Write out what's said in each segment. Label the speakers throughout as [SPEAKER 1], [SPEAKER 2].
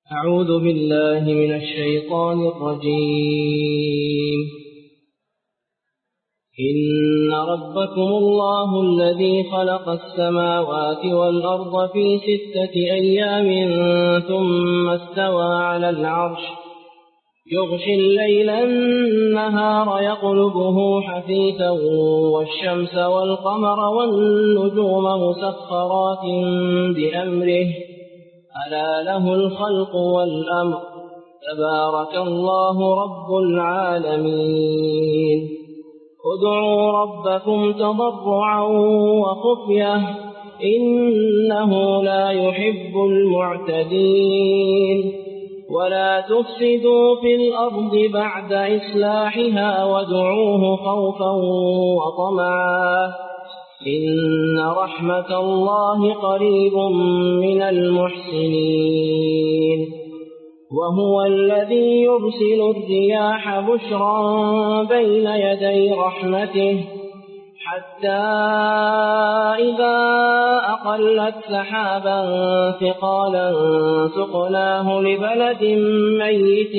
[SPEAKER 1] أعوذ بالله من الشيطان الرجيم. إن ربكم الله الذي خلق السماوات والأرض في 6 أيام ثم استوى على العرش يغشي الليل النهار يطلبه حثيثا والشمس والقمر والنجوم مسخرات بأمره ألا له الخلق والأمر تبارك الله رب العالمين. ادعوا ربكم تضرعا وخفية إنه لا يحب المعتدين. ولا تفسدوا في الأرض بعد إصلاحها وادعوه خوفا وطمعا إن رحمة الله قريب من المحسنين. وهو الذي يرسل الرياح بشرا بين يدي رحمته حتى إذا أقلت سحابا ثقالا سقناه لبلد ميت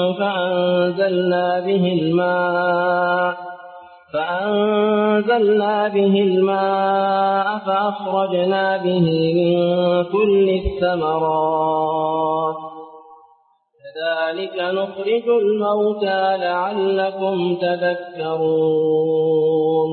[SPEAKER 1] فأنزلنا به الماء فأخرجنا به من كل الثمرات كذلك نخرج الموتى لعلكم تذكرون.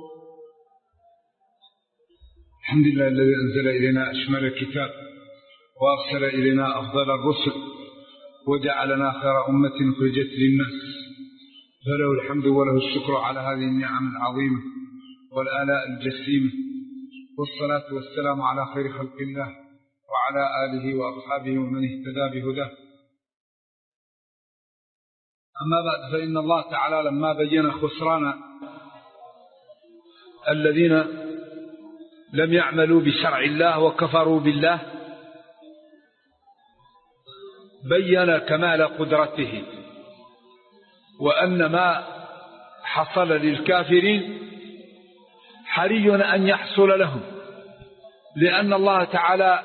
[SPEAKER 2] الحمد لله الذي أنزل إلينا أشمل الكتاب وأرسل إلينا أفضل الرسل وجعلنا خير أمة أخرجت للناس، فله الحمد وله الشكر على هذه النعم العظيمة والآلاء الجسيمة، والصلاة والسلام على خير خلق الله وعلى آله وأصحابه ومن اهتدى بهداه. أما بعد، فإن الله تعالى لما بين خسران الذين لم يعملوا بشرع الله وكفروا بالله بين كمال قدرته، وأن ما حصل للكافرين حري أن يحصل لهم، لأن الله تعالى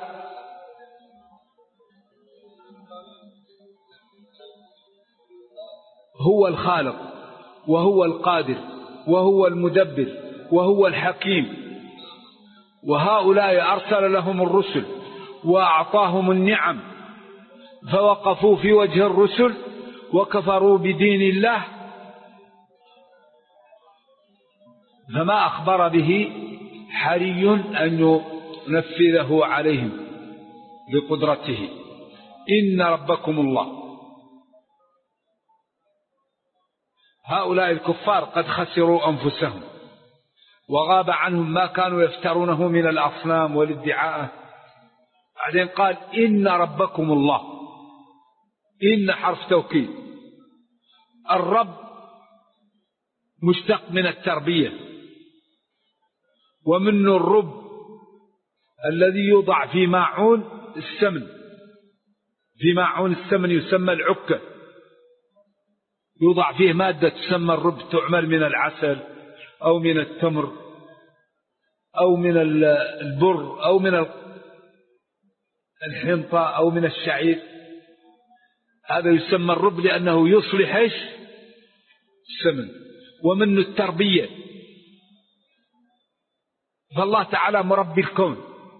[SPEAKER 2] هو الخالق وهو القادر وهو المدبر وهو الحكيم، وهؤلاء أرسل لهم الرسل وأعطاهم النعم فوقفوا في وجه الرسل وكفروا بدين الله، فما أخبر به حري أن ينفذه عليهم بقدرته. إن ربكم الله. هؤلاء الكفار قد خسروا أنفسهم وغاب عنهم ما كانوا يفترونه من الأصنام والادعاء. بعدين قال إن ربكم الله. إن حرف توكيد. الرب مشتق من التربية، ومنه الرب الذي يوضع في ماعون السمن، في ماعون السمن يسمى العكة، يوضع فيه مادة تسمى الرب، تعمل من العسل أو من التمر أو من البر أو من الحنطة أو من الشعير. هذا يسمى الرب لأنه يصلح إيش؟ السمن. ومن التربية. فالله تعالى مربي الكون،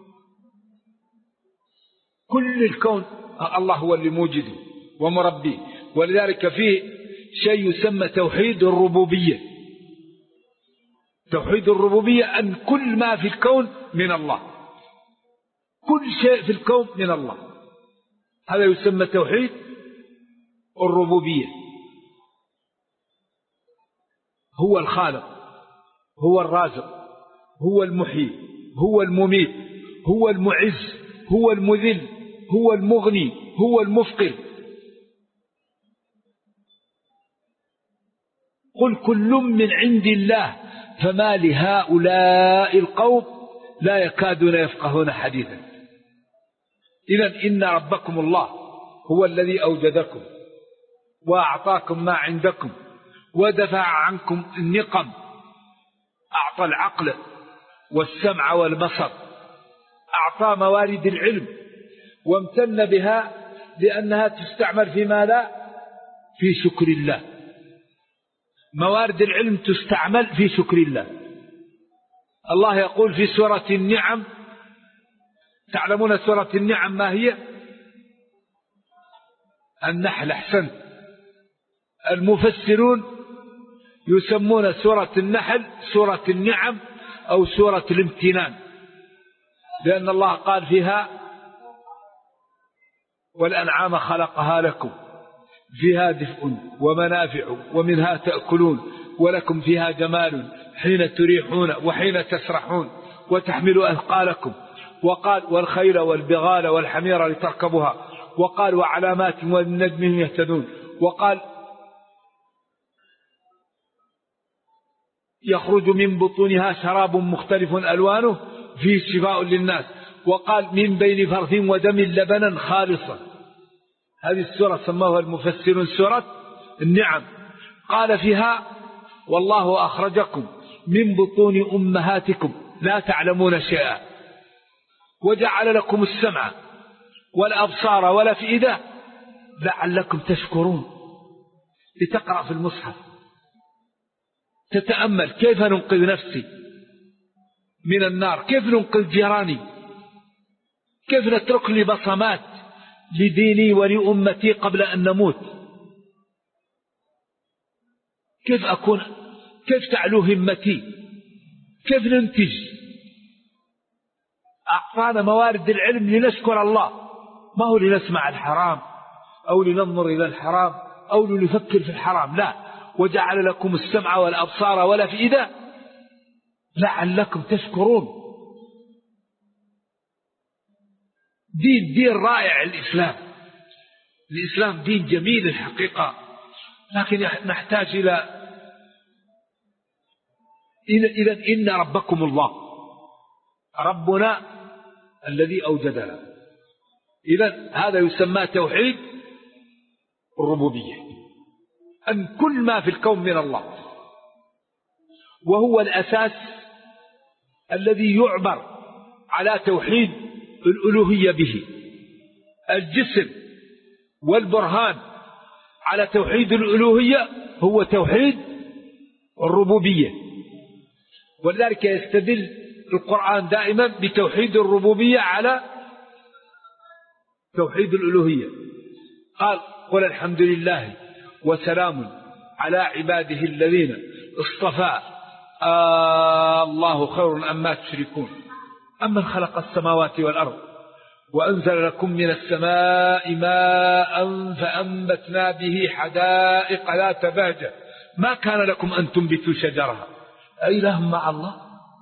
[SPEAKER 2] كل الكون الله هو اللي موجده ومربيه، ولذلك فيه شيء يسمى توحيد الربوبية. توحيد الربوبية أن كل ما في الكون من الله، كل شيء في الكون من الله، هذا يسمى توحيد الربوبية. هو الخالق، هو الرازق، هو المحيي، هو المميت، هو المعز، هو المذل، هو المغني، هو المفقر. قل كل من عند الله فما لهؤلاء القوم لا يكادون يفقهون حديثا. إذن إن ربكم الله هو الذي أوجدكم وأعطاكم ما عندكم ودفع عنكم النقم، أعطى العقل والسمع والبصر، أعطى موارد العلم وامتن بها
[SPEAKER 3] لأنها تستعمل في ماذا؟ في شكر الله. موارد العلم تستعمل في شكر الله. الله يقول في سورة النعم، تعلمون سورة النعم ما هي؟ النحل. أحسنت. المفسرون يسمون سورة النحل سورة النعم أو سورة الامتنان، لأن الله قال فيها: والأنعام خلقها لكم فيها دفء ومنافع ومنها تأكلون ولكم فيها جمال حين تريحون وحين تسرحون وتحمل أثقالكم. وقال: والخيل والبغال والحمير لتركبوها. وقال: وعلامات والنجم هم يهتدون. وقال: يخرج من بطونها شراب مختلف ألوانه فيه شفاء للناس. وقال: من بين فرث ودم لبنا خالصا. هذه السورة سموها المفسرون سورة النعم. قال فيها: والله أخرجكم من بطون أمهاتكم لا تعلمون شيئا وجعل لكم السمع والأبصار والأفئدة لعلكم تشكرون. لتقرأ في المصحف تتأمل كيف ننقذ نفسي من النار، كيف ننقذ جيراني، كيف نترك لي بصمات لديني ولأمتي قبل أن نموت، كيف تعلو همتي، كيف ننتج. أعطانا موارد العلم لنشكر الله، ما هو لنسمع الحرام أو لننظر إلى الحرام أو لنفكر في الحرام، لا. وجعل لكم السمع والأبصار والأفئدة لعلكم تشكرون. دين رائع. الإسلام دين جميل الحقيقة، لكن نحتاج إلى إن ربكم الله، ربنا الذي أوجدنا. إذن هذا يسمى توحيد الربوبية، أن كل ما في الكون من الله، وهو الأساس الذي يعبر على توحيد الألوهية به. الجسم والبرهان على توحيد الألوهية هو توحيد الربوبية، ولذلك يستدل القرآن دائما بتوحيد الربوبية على توحيد الألوهية. قال: قل الحمد لله وسلام على عباده الذين اصطفى الله خير أما تشركون أمن خلق السماوات والأرض وأنزل لكم من السماء ماء فأنبتنا به حدائق ذات بهجة ما كان لكم أن تنبتوا شجرها أإله مع الله؟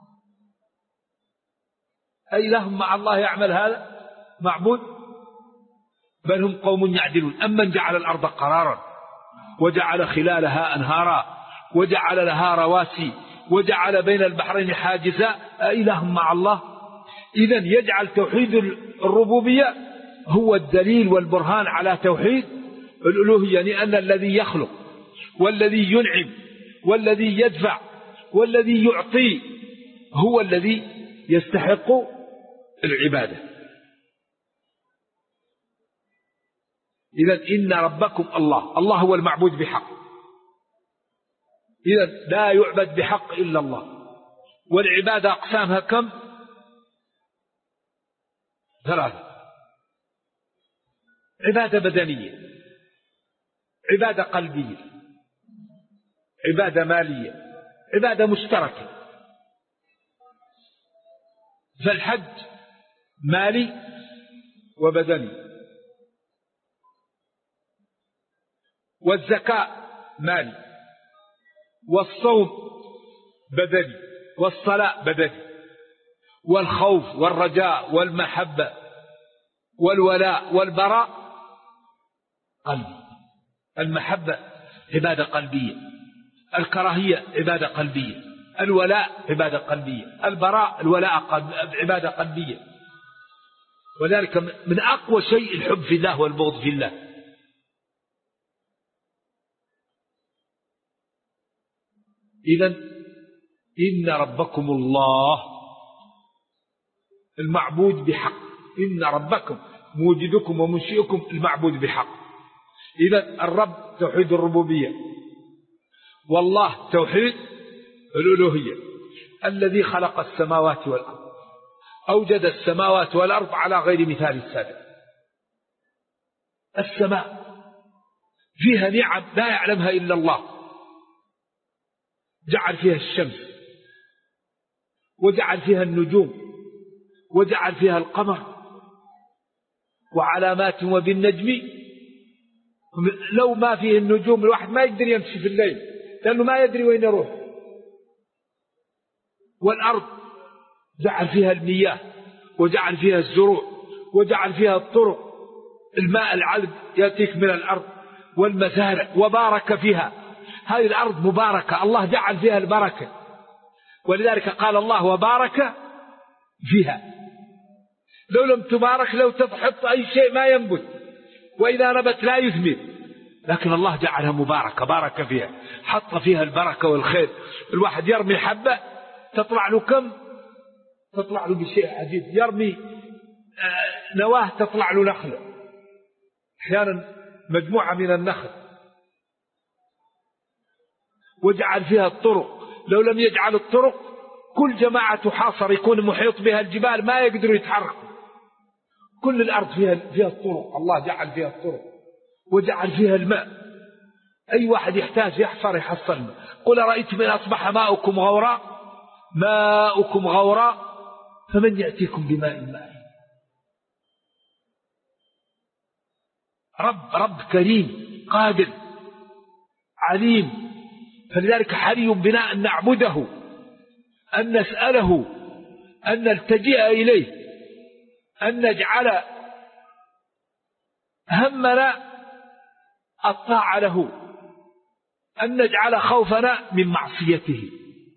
[SPEAKER 3] أإله مع الله يعمل هذا؟ معبود؟ بل هم قوم يعدلون. أمن جعل الأرض قرارا وجعل خلالها أنهارا وجعل لها رواسي وجعل بين البحرين حاجزا أإله مع الله؟ إذن يجعل توحيد الربوبية هو الدليل والبرهان على توحيد الألوهية، لأن الذي يخلق والذي ينعم والذي يدفع والذي يعطي هو الذي يستحق العبادة. إذن إن ربكم الله هو المعبود بحق. إذن لا يعبد بحق إلا الله. والعبادة أقسامها كم؟ 3: عبادة بدنية، عبادة قلبية، عبادة مالية، عبادة مشتركة. فالحج مالي وبدني، والزكاة مالي، والصوم بدني، والصلاة بدني، والخوف والرجاء والمحبة والولاء والبراء قلبي. المحبة عبادة قلبية، الكراهية عبادة قلبية، الولاء عبادة قلبية، البراء الولاء عبادة قلبية. وذلك من أقوى شيء الحب في الله والبغض في الله. إذن إن ربكم الله المعبود بحق. إن ربكم موجدكم ومنشئكم المعبود بحق. إذا الرب توحيد الربوبية، والله توحيد الألوهية. الذي خلق السماوات والأرض أوجد السماوات والأرض على غير مثال السابق. السماء فيها نعم لا يعلمها إلا الله، جعل فيها الشمس وجعل فيها النجوم وجعل فيها القمر وعلامات وبالنجم. لو ما فيه النجوم الواحد ما يقدر يمشي في الليل لأنه ما يدري وين يروح. والأرض جعل فيها المياه وجعل فيها الزروع وجعل فيها الطرق، الماء العذب يأتيك من الأرض والمزارع وبارك فيها. هذه الأرض مباركة، الله جعل فيها البركة، ولذلك قال الله وبارك فيها. لو لم تبارك لو تحط أي شيء ما ينبت، وإذا نبت لا يثمر، لكن الله جعلها مباركة، بارك فيها، حط فيها البركة والخير. الواحد يرمي حبة تطلع له كم؟ تطلع له بشيء عجيب. يرمي نواه تطلع له نخلة، أحيانا مجموعة من النخل. وجعل فيها الطرق، لو لم يجعل الطرق كل جماعة تحاصر يكون محيط بها الجبال ما يقدروا يتحركوا. كل الأرض فيها الطرق، الله جعل فيها الطرق وجعل فيها الماء. أي واحد يحتاج يحفر يحصل الماء. قل رأيتم إن أصبح ماؤكم غورا فمن يأتيكم بماء معين. رب كريم قادر عليم، فلذلك حري بنا أن نعبده، أن نسأله، أن نلتجئ إليه، أن نجعل همنا الطاعة له، أن نجعل خوفنا من معصيته.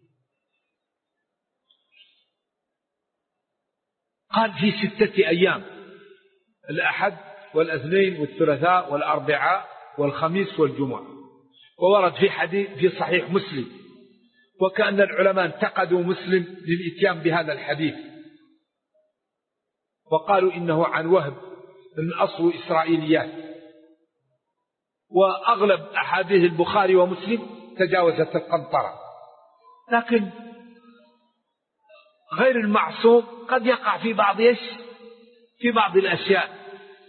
[SPEAKER 3] قال في 6 أيام: الأحد والأثنين والثلاثاء والأربعاء والخميس والجمعة. وورد في حديث في صحيح مسلم، وكأن العلماء انتقدوا مسلم للإتيان بهذا الحديث وقالوا إنه عن وهب من أصل إسرائيليات، وأغلب أحاديث البخاري ومسلم تجاوزت القنطرة. لكن غير المعصوم قد يقع في بعض الأشياء.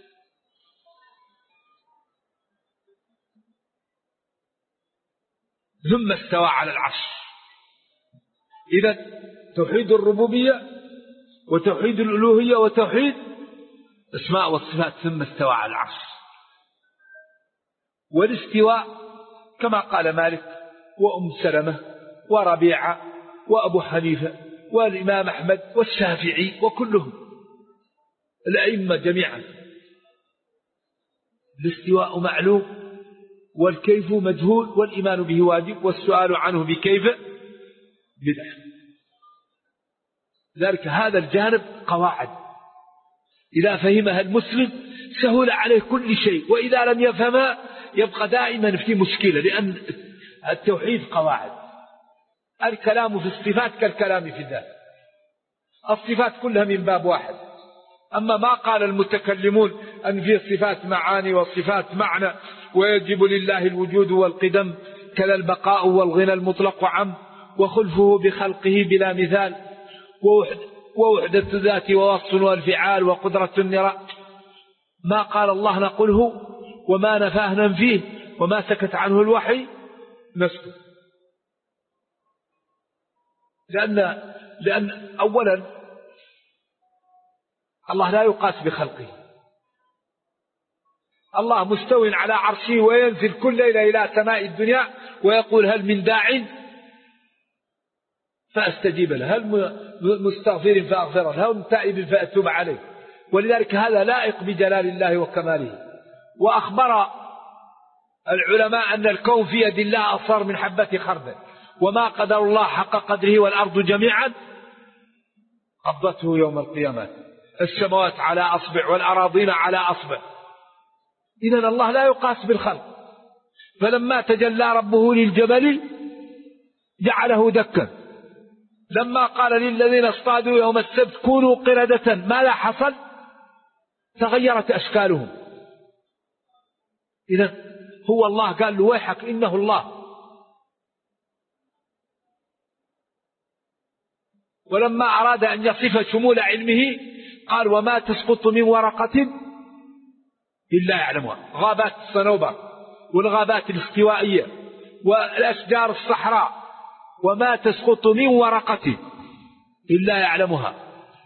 [SPEAKER 3] ثم استوى على العرش. إذا توحيد الربوبية وتوحيد الألوهية وتوحيد الأسماء والصفات. ثم استوى على العرش. والاستواء كما قال مالك وأم سلمة وربيعة وأبو حنيفة والإمام أحمد والشافعي وكلهم الأئمة جميعا: الاستواء معلوم والكيف مجهول والإيمان به واجب والسؤال عنه بكيف بدعة. ذلك هذا الجانب قواعد إذا فهمها المسلم سهل عليه كل شيء، وإذا لم يفهمها يبقى دائما في مشكلة، لأن التوحيد قواعد. الكلام في الصفات كالكلام في الذات، الصفات كلها من باب واحد. أما ما قال المتكلمون أن في الصفات معاني والصفات معنى ويجب لله الوجود والقدم كذا البقاء والغنى المطلق عم وخلفه بخلقه بلا مثال ووحدة الذات ووصف والفعال وقدرة النراء. ما قال الله نقوله وما نفاه ننفيه وما سكت عنه الوحي نسكت. لأن أولا الله لا يقاس بخلقه. الله مستوٍ على عرشه وينزل كل ليلة إلى سماء الدنيا ويقول: هل من داع فأستجيب له، هل مستغفر فأغفر له، هل تائب فأتوب عليه. ولذلك هذا لائق بجلال الله وكماله. وأخبر العلماء أن الكون في يد الله أصغر من حبة خردل، وما قدر الله حق قدره والأرض جميعا قبضته يوم القيامة، السماوات على أصبع والأراضين على أصبع. إذن الله لا يقاس بالخلق. فلما تجلى ربه للجبل جعله دكا. لما قال للذين اصطادوا يوم السبت كونوا قردة ماذا حصل؟ تغيرت أشكالهم. إذا هو الله قال له ويحك إنه الله. ولما أراد أن يصف شمول علمه قال وما تسقط من ورقة إلا يعلمها. غابات الصنوبر والغابات الاستوائية والأشجار الصحراء وما تسقط من ورقة إلا يعلمها.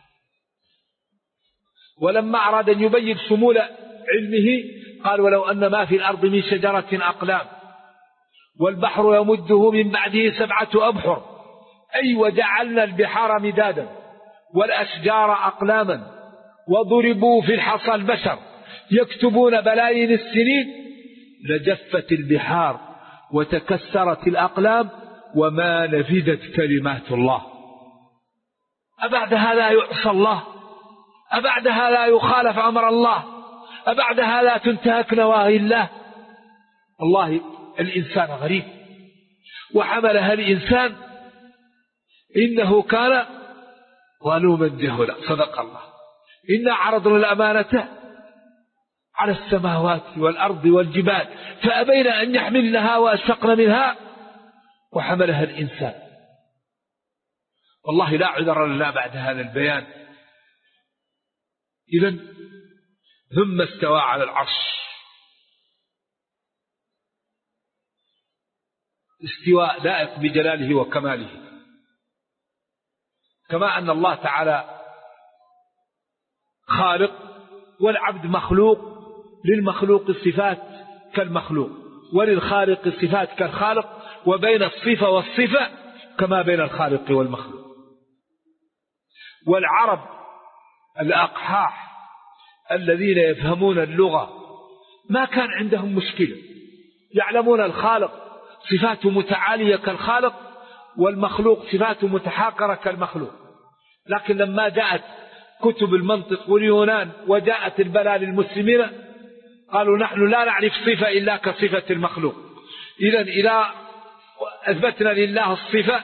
[SPEAKER 3] ولما أراد أن يبين شمول علمه قال ولو أن ما في الأرض من شجرة أقلام والبحر يمده من بعده 7 أبحر أي وجعلنا البحار مدادا والأشجار أقلاما وضربوا في الحصى البشر يكتبون بلايين السنين لجفت البحار وتكسرت الأقلام وما نفذت كلمات الله. أبعد هذا يعصى الله؟ أبعد هذا يخالف أمر الله؟ أبعد هذا تنتهك نواهي الله؟ الله الإنسان غريب وحملها الإنسان إنه كان ظلوما جهولا. صدق الله. إنا عرضنا الأمانة على السماوات والأرض والجبال فأبين أن يحملنها وأشفقن منها وحملها الإنسان. والله لا عذر لنا بعد هذا البيان. إذن ثم استوى على العرش. استواء لائق بجلاله وكماله. كما أن الله تعالى خالق والعبد مخلوق، للمخلوق الصفات كالمخلوق وللخالق الصفات كالخالق، وبين الصفة والصفة كما بين الخالق والمخلوق. والعرب الأقحاح الذين يفهمون اللغة ما كان عندهم مشكلة، يعلمون الخالق صفاته متعالية كالخالق والمخلوق صفاته متحاقرة كالمخلوق. لكن لما جاءت كتب المنطق واليونان وجاءت البلاء للمسلمين قالوا نحن لا نعرف صفة إلا كصفة المخلوق. إذا أثبتنا لله الصفة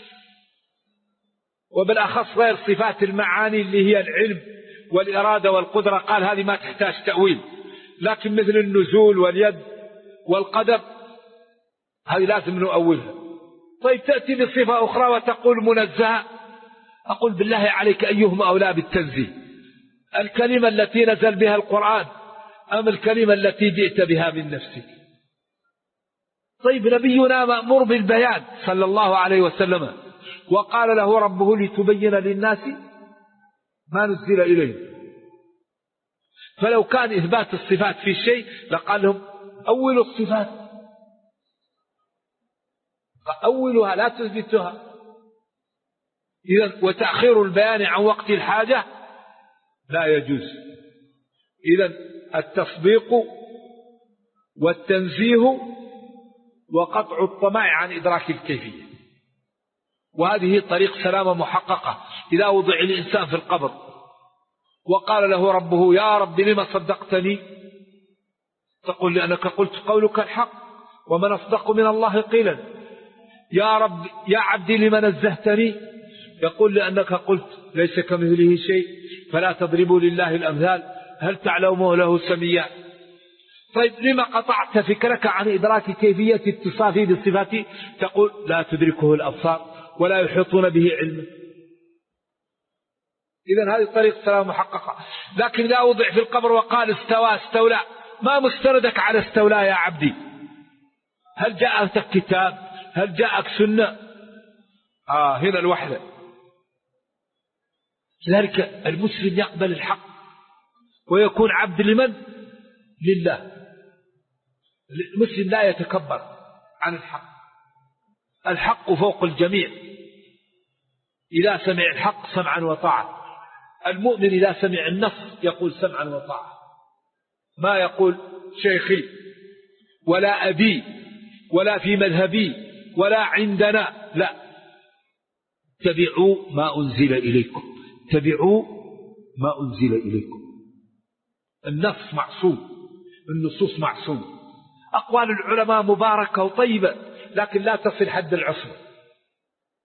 [SPEAKER 3] وبالأخص غير صفات المعاني اللي هي العلم والإرادة والقدرة، قال هذه ما تحتاج تأويل. لكن مثل النزول واليد والقدر هذه لازم نؤولها. طيب تأتي بصفة أخرى وتقول منزهة، أقول بالله عليك أيهما أولى بالتنزيه، الكلمة التي نزل بها القرآن أم الكلمة التي جئت بها من نفسك؟ طيب نبينا مأمور بالبيان صلى الله عليه وسلم، وقال له ربه لتبين للناس ما نزل إليه. فلو كان إثبات الصفات في شيء لقال لهم أولوا الصفات، أولها لا تثبتها. إذن وتأخير البيان عن وقت الحاجة لا يجوز. إذن التصديق والتنزيه وقطع الطمع عن إدراك الكيفية، وهذه طريق سلامة محققة. إذا وضع الإنسان في القبر وقال له ربه يا رب لما صدقتني، تقول لأنك قلت قولك الحق ومن أصدق من الله قيلا. يا رب يا عبدي لما نزهتني، يقول لأنك قلت ليس كمثله شيء فلا تضربوا لله الأمثال هل تعلمه له سميا. طيب لما قطعت فكرك عن إدراك كيفية اتصافه بالصفات؟ تقول لا تدركه الأبصار ولا يحيطون به علما. إذن هذه طريق سلام محققة. لكن لا وضع في القبر وقال استوى استولى، ما مستندك على استولى يا عبدي؟ هل جاءك كتاب؟ هل جاءك سنة؟ هنا الوحدة. لذلك المسلم يقبل الحق ويكون عبد لمن؟ لله. المسلم لا يتكبر عن الحق، الحق فوق الجميع. إذا سمع الحق سمعا وطاعة. المؤمن إذا سمع النص يقول سمعا وطاعة، ما يقول شيخي ولا أبي ولا في مذهبي ولا عندنا، لا. اتبعوا ما أنزل إليكم، اتبعوا ما أنزل إليكم. النص معصوم، النصوص معصوم. أقوال العلماء مباركة وطيبة لكن لا تصل حد العصمة.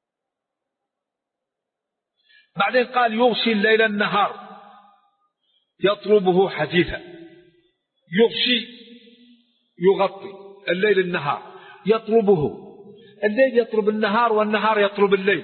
[SPEAKER 3] بعدين قال يغشي الليل النهار يطلبه حثيثا، يغشي يغطي الليل النهار، يطلبه، الليل يطلب النهار والنهار يطلب الليل،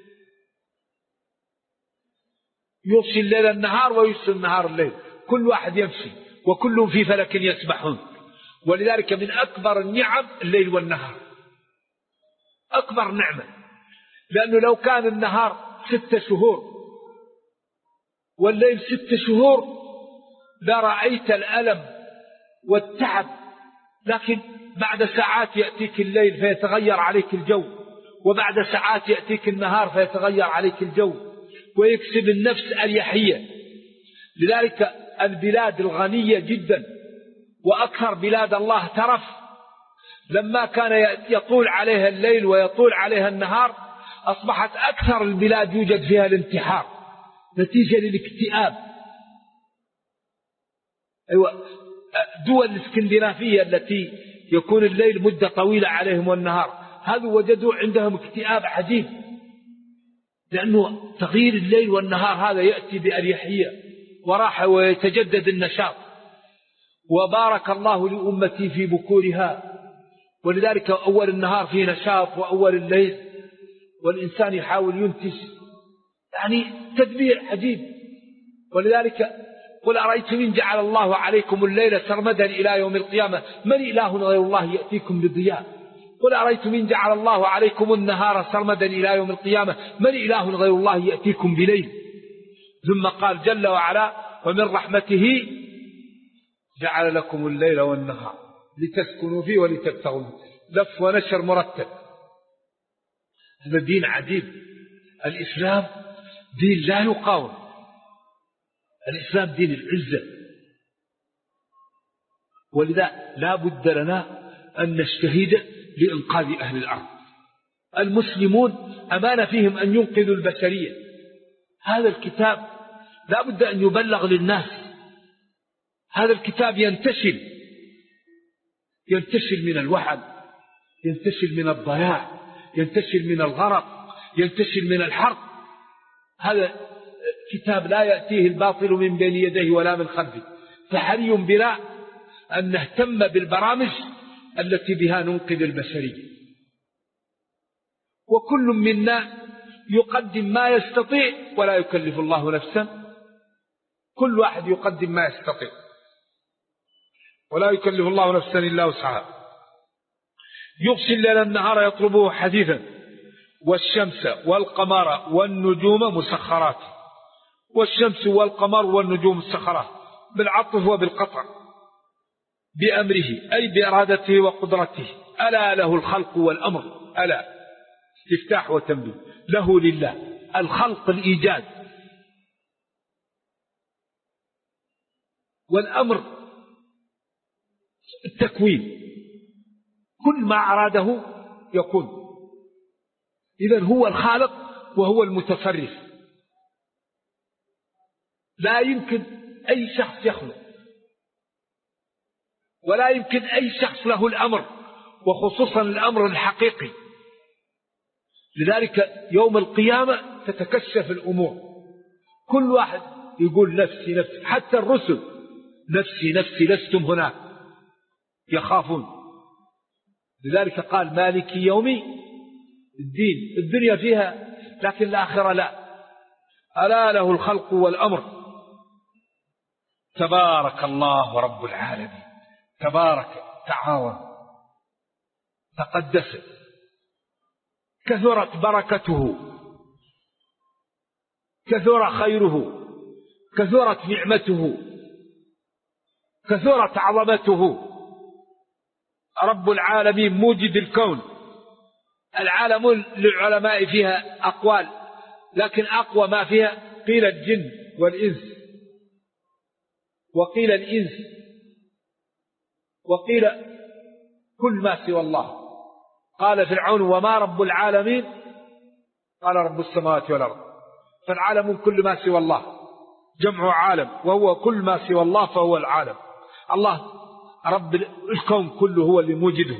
[SPEAKER 3] يغشي الليل النهار ويغشي النهار الليل، كل واحد يمشي وكلهم في فلك يسبحون. ولذلك من أكبر النعم الليل والنهار، أكبر نعمة، لأنه لو كان النهار 6 شهور والليل 6 شهور لرأيت الألم والتعب، لكن بعد ساعات يأتيك الليل فيتغير عليك الجو، وبعد ساعات يأتيك النهار فيتغير عليك الجو، ويكسب النفس أريحية. لذلك البلاد الغنية جدا وأكثر بلاد الله ترف، لما كان يطول عليها الليل ويطول عليها النهار أصبحت أكثر البلاد يوجد فيها الانتحار نتيجة للاكتئاب. أيوة، دول الاسكندنافية التي يكون الليل مدة طويلة عليهم والنهار، هذا وجدوا عندهم اكتئاب عجيب، لأنه تغيير الليل والنهار هذا يأتي بأريحية وراحة ويتجدد النشاط. وبارك الله لأمتي في بكورها، ولذلك أول النهار فيه نشاط وأول الليل، والإنسان يحاول ينتج، يعني تدبير عجيب. ولذلك قل أرأيتم إن جعل الله عليكم الليل سرمدا إلى يوم القيامة من إله غير الله يأتيكم بضياء. قل أرأيتم إن جعل الله عليكم النهار سرمدا إلى يوم القيامة من إله غير الله يأتيكم بليل. ثم قال جل وعلا ومن رحمته جعل لكم الليل والنهار لتسكنوا فيه ولتبتغوا، لف ونشر مرتب. هذا دين عجيب. الإسلام دين لا يقاوم، الإسلام دين العزة. ولذا لا بد لنا أن نجتهد لإنقاذ أهل الأرض. المسلمون أمانة فيهم أن ينقذوا البشرية. هذا الكتاب لا بد أن يبلغ للناس، هذا الكتاب ينتشل من الوحل، ينتشل من الضياع، ينتشل من الغرق، ينتشل من الحرق. هذا كتاب لا يأتيه الباطل من بين يديه ولا من خلفه، فحري بنا أن نهتم بالبرامج التي بها ننقذ البشرية. وكل منا يقدم ما يستطيع ولا يكلف الله نفسا، كل واحد يقدم ما يستطيع ولا يكلف الله نفسا إلا وسعها. يغشي الليل النهار يطلبه حثيثا والشمس والقمر والنجوم مسخرات. والشمس والقمر والنجوم مسخرات بالعطف وبالقطع بأمره أي بإرادته وقدرته. ألا له الخلق والأمر، ألا استفتاح وتنبيه، له لله الخلق الإيجاد، والأمر التكوين، كل ما أراده يكون. إذن هو الخالق وهو المتصرف. لا يمكن أي شخص يخلق، ولا يمكن أي شخص له الأمر، وخصوصا الأمر الحقيقي. لذلك يوم القيامة تتكشف الأمور، كل واحد يقول نفسي نفسي، حتى الرسل نفسي نفسي لستم هناك، يخافون. لذلك قال مالك يوم الدين. الدنيا فيها لكن الآخرة لا. ألا له الخلق والأمر. تبارك الله رب العالمين، تبارك، تعاون، تقدس، كثرت بركته، كثر خيره، كثرت نعمته، كثرت عظمته. رب العالمين موجد الكون. العالم للعلماء فيها أقوال، لكن أقوى ما فيها قيل الجن والإنس، وقيل الإنس، وقيل كل ما سوى الله. قال فرعون وما رب العالمين؟ قال رب السماوات والأرض. فالعالم كل ما سوى الله، جمع عالم، وهو كل ما سوى الله فهو العالم. الله رب الكون كله هو اللي موجده.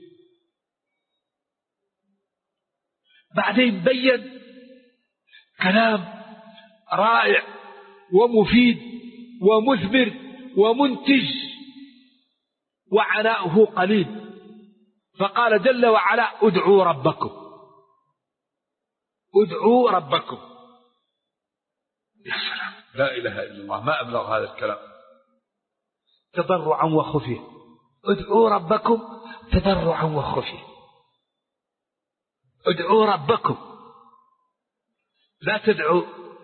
[SPEAKER 3] بعدين بين كلام رائع ومفيد ومثمر ومنتج وعناؤه قليل. فقال جل وعلا ادعوا ربكم، ادعوا ربكم. يا سلام، لا إله إلا الله، ما أبلغ هذا الكلام. تضرعا وخفيا، ادعوا ربكم تضرعا وخفيا، ادعوا ربكم. لا تدعوا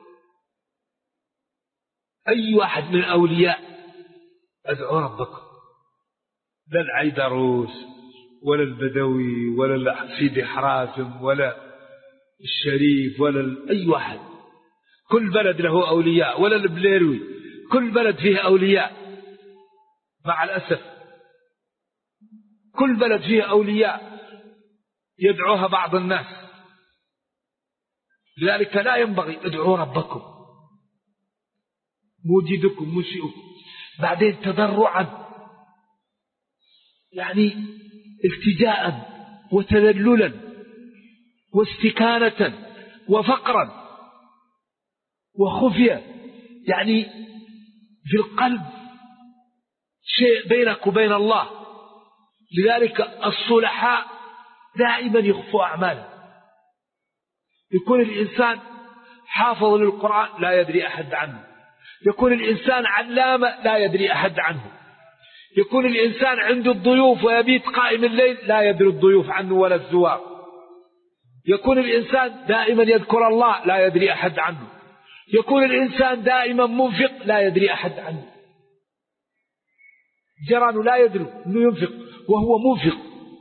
[SPEAKER 3] أي واحد من الأولياء، ادعوا ربكم. لا العيدروس ولا البدوي ولا سيدي حراسم ولا الشريف ولا أي واحد. كل بلد له أولياء، ولا البليروي، كل بلد فيه أولياء. مع الأسف كل بلد فيه أولياء يدعوها بعض الناس. لذلك لا ينبغي، ادعوا ربكم موجدكم منشئكم. بعدين تضرعا، يعني التجاء وتذللا واستكانة وفقرا وخفية، يعني في القلب شيء بينك وبين الله. لذلك الصلحاء دائما يخفوا أعماله. يكون الإنسان حافظ للقرآن لا يدري أحد عنه، يكون الإنسان علامة لا يدري أحد عنه، يكون الإنسان عنده الضيوف ويبيت قائم الليل لا يدري الضيوف عنه ولا الزوار، يكون الإنسان دائما يذكر الله لا يدري أحد عنه، يكون الإنسان دائما منفق لا يدري أحد عنه. جيرانه لا يدري أنه ينفق وهو منفق.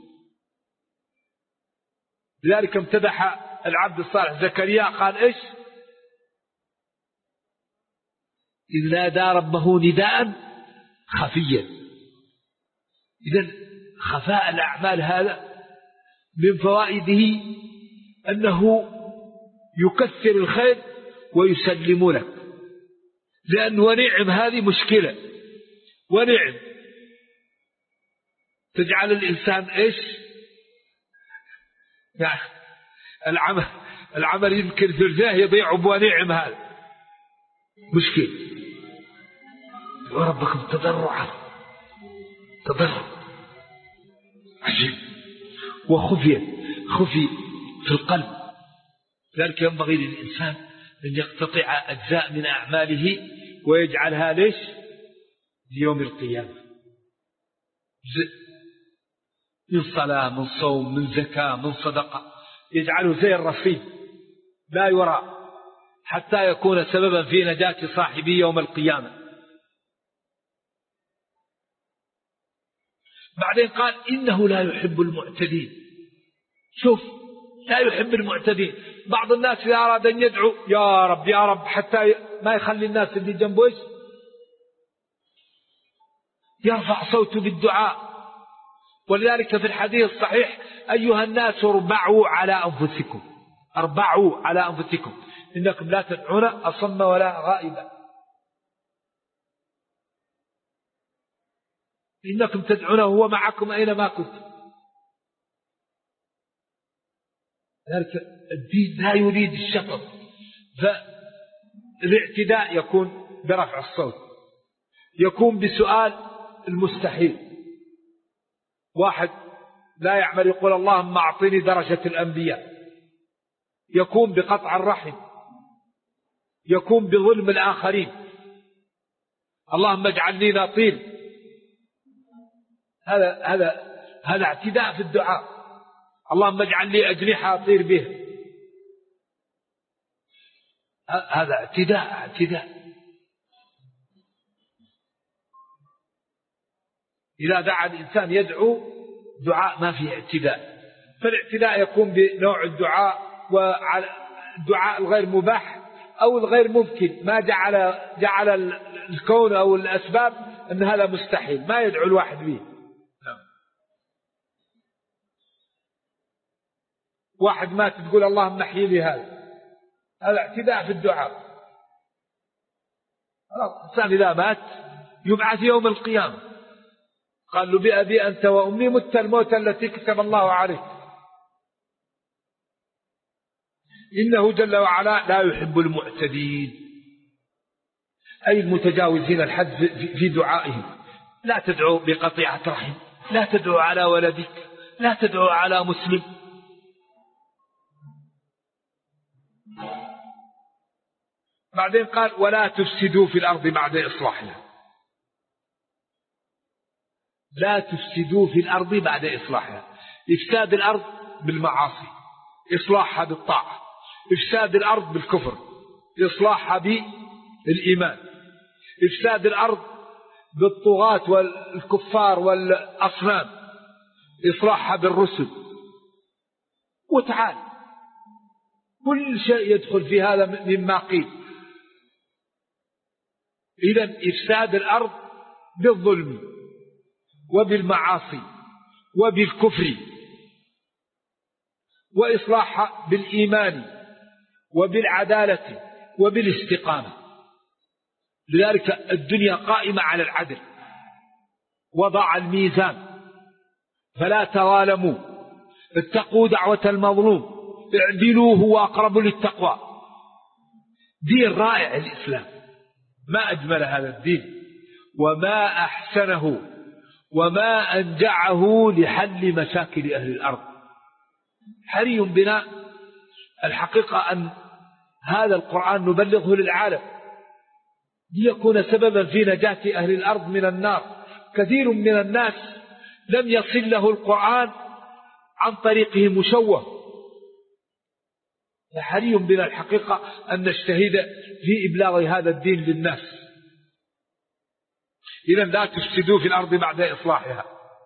[SPEAKER 3] لذلك امتدح العبد الصالح زكريا قال إيش؟ إذ نادى ربه نداء خفيا. إذن خفاء الأعمال هذا من فوائده أنه يكثر الخير ويسلم لك، لأن ونعم هذه مشكلة. ونعم تجعل الإنسان إيش؟ يعني العمل يمكن ثلثاه يضيع بونعم، هذا مشكلة. وربكم تضرعا، تضرع عجيب، وخفي في القلب. ذلك ينبغي للإنسان أن يقتطع أجزاء من أعماله ويجعلها ليش؟ ليوم القيامة، من صلاة، من صوم، من زكاة، من صدقة، يجعله زي الرصيد لا يرى، حتى يكون سببا في نجاة صاحبه يوم القيامة. بعدين قال إنه لا يحب المعتدين. شوف، لا يحب المعتدين. بعض الناس إذا أراد أن يدعو يا رب يا رب حتى ما يخلي الناس اللي جنبه إيش؟ يرفع صوته بالدعاء. ولذلك في الحديث الصحيح أيها الناس اربعوا على أنفسكم، اربعوا على أنفسكم، إنكم لا تدعون أصم ولا غائبا، إنكم تدعونه هو معكم أينما كنتم. ذلك الدين لا يريد الشطط، فالاعتداء يكون برفع الصوت، يكون بسؤال المستحيل. واحد لا يعمل يقول اللهم أعطني درجة الأنبياء، يكون بقطع الرحم، يكون بظلم الآخرين، اللهم اجعلني نطير. هذا اعتداء في الدعاء. اللهم اجعل لي أجنحة أطير بها، هذا اعتداء. إذا دعا الإنسان يدعو دعاء ما فيه اعتداء. فالاعتداء يكون بنوع الدعاء، والدعاء الغير مباح أو الغير ممكن، ما جعل الكون أو الأسباب أن هذا مستحيل، ما يدعو الواحد به. واحد مات تقول اللهم احيي لي هذا اعتداء في الدعاء. الإنسان إذا مات يبعث يوم القيامة، قال له بأبي أنت وأمي مت الموت التي كتب الله عليك. إنه جل وعلا لا يحب المعتدين. أي المتجاوزين الحد في دعائهم. لا تدعو بقطيعة رحم، لا تدعو على ولدك، لا تدعو على مسلم. بعدين قال ولا تفسدوا في الأرض بعد إصلاحها. لا تفسدوا في الأرض بعد إصلاحها. إفساد الأرض بالمعاصي، إصلاحها بالطاعة. إفساد الأرض بالكفر، إصلاحها بالإيمان. إفساد الأرض بالطغاة والكفار والأصنام، إصلاحها بالرسل. وتعال كل شيء يدخل في هذا مما قيل. إذن إفساد الأرض بالظلم وبالمعاصي وبالكفر، وإصلاحها بالإيمان وبالعدالة وبالاستقامة. لذلك الدنيا قائمة على العدل، وضع الميزان فلا تظالموا، اتقوا دعوة المظلوم، اعدلوا هو أقرب للتقوى. دين رائع الإسلام، ما أجمل هذا الدين وما أحسنه وما أنجعه لحل مشاكل أهل الأرض. حري بنا الحقيقة أن هذا القرآن نبلغه للعالم ليكون سببا في نجاة أهل الأرض من النار. كثير من الناس لم يصل له القرآن عن طريقه مشوه. فحري بنا الحقيقة أن نجتهد في إبلاغ هذا الدين للناس. إذن لا تفسدوا في الأرض بعد إصلاحها.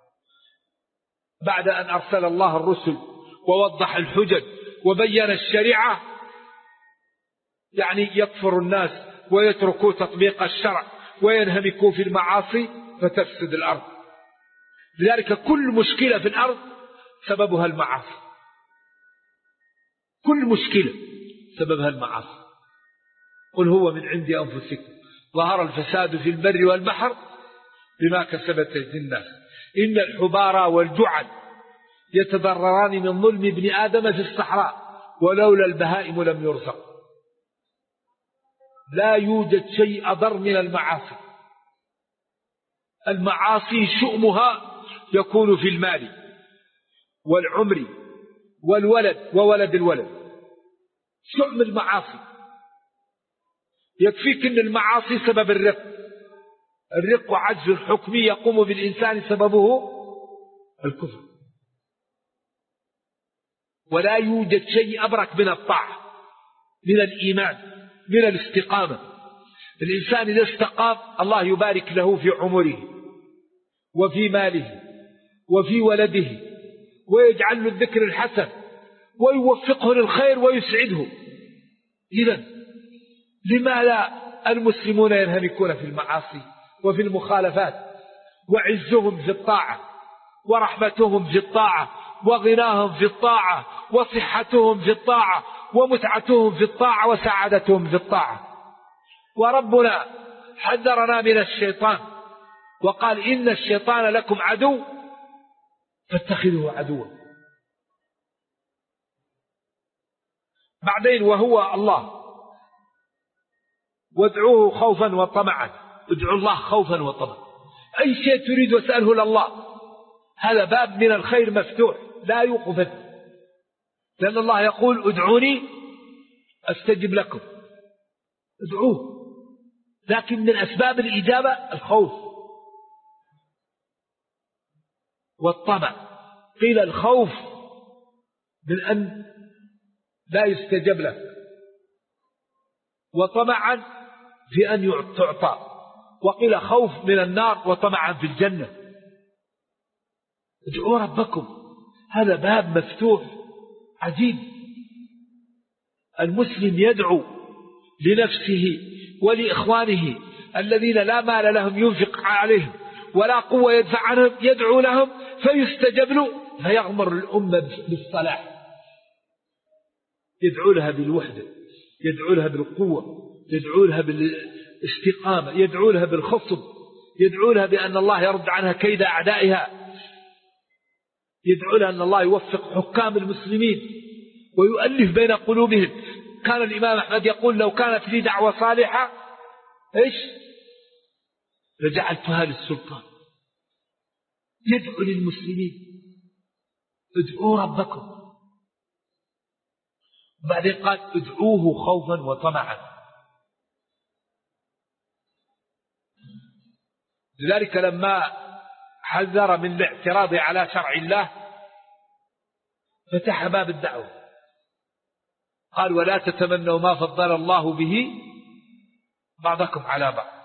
[SPEAKER 3] بعد أن أرسل الله الرسل ووضح الحجج وبين الشريعة، يعني يكفر الناس ويتركوا تطبيق الشرع وينهمكوا في المعاصي فتفسد الأرض. لذلك كل مشكلة في الأرض سببها المعاصي، كل مشكلة سببها المعاصي. قل هو من عند أنفسكم ظهر الفساد في البر والبحر بما كسبت أيدي الناس إن الحبار والجعل يتضرران من ظلم ابن آدم في الصحراء ولولا البهائم لم يرزق. لا يوجد شيء أضر من المعاصي. المعاصي شؤمها يكون في المال والعمر والولد وولد الولد. شؤم المعاصي. يكفيك أن المعاصي سبب الرق وعجز الحكم يقوم بالإنسان سببه الكفر. ولا يوجد شيء أبرك من الطاعة، من الإيمان، من الاستقامة. الإنسان إذا استقام الله يبارك له في عمره وفي ماله وفي ولده، ويجعل له الذكر الحسن ويوفقه للخير ويسعده. إذن لماذا المسلمون ينهمكون في المعاصي وفي المخالفات، وعزهم في الطاعة ورحمتهم في الطاعة وغناهم في الطاعة وصحتهم في الطاعة ومتعتهم في الطاعة وسعادتهم في الطاعة؟ وربنا حذرنا من الشيطان وقال إن الشيطان لكم عدو فاتخذوه عدوا. بعدين وهو الله وادعوه خوفا وطمعا. ادعوا الله خوفا وطمعا. أي شيء تريد واسأله لله. هذا باب من الخير مفتوح لا يقفل، لأن الله يقول ادعوني أستجب لكم. ادعوه. لكن من أسباب الإجابة الخوف والطمع. قيل الخوف من أن لا يستجب لك، وطمعا في أن تعطى. وقيل خوف من النار وطمعا في الجنة. ادعوا ربكم. هذا باب مفتوح عجيب. المسلم يدعو لنفسه ولإخوانه الذين لا مال لهم ينفق عليهم ولا قوة يدفع عنهم، يدعو لهم فيستجب له فيغمر الأمة بالصلاح. يدعو لها بالوحدة، يدعو لها بالقوة، يدعو لها بالاستقامة، يدعو لها بالخصب، يدعو لها بأن الله يرد عنها كيد أعدائها، يدعو لها أن الله يوفق حكام المسلمين ويؤلف بين قلوبهم. كان الإمام أحمد يقول لو كانت لي دعوة صالحة إيش؟ فجعلتها للسلطان يدعو للمسلمين ادعوا ربكم. بعدين قال ادعوه خوفا وطمعا. لذلك لما حذر من الاعتراض على شرع الله فتح باب الدعوة، قال ولا تتمنوا ما فضل الله به بعضكم على بعض.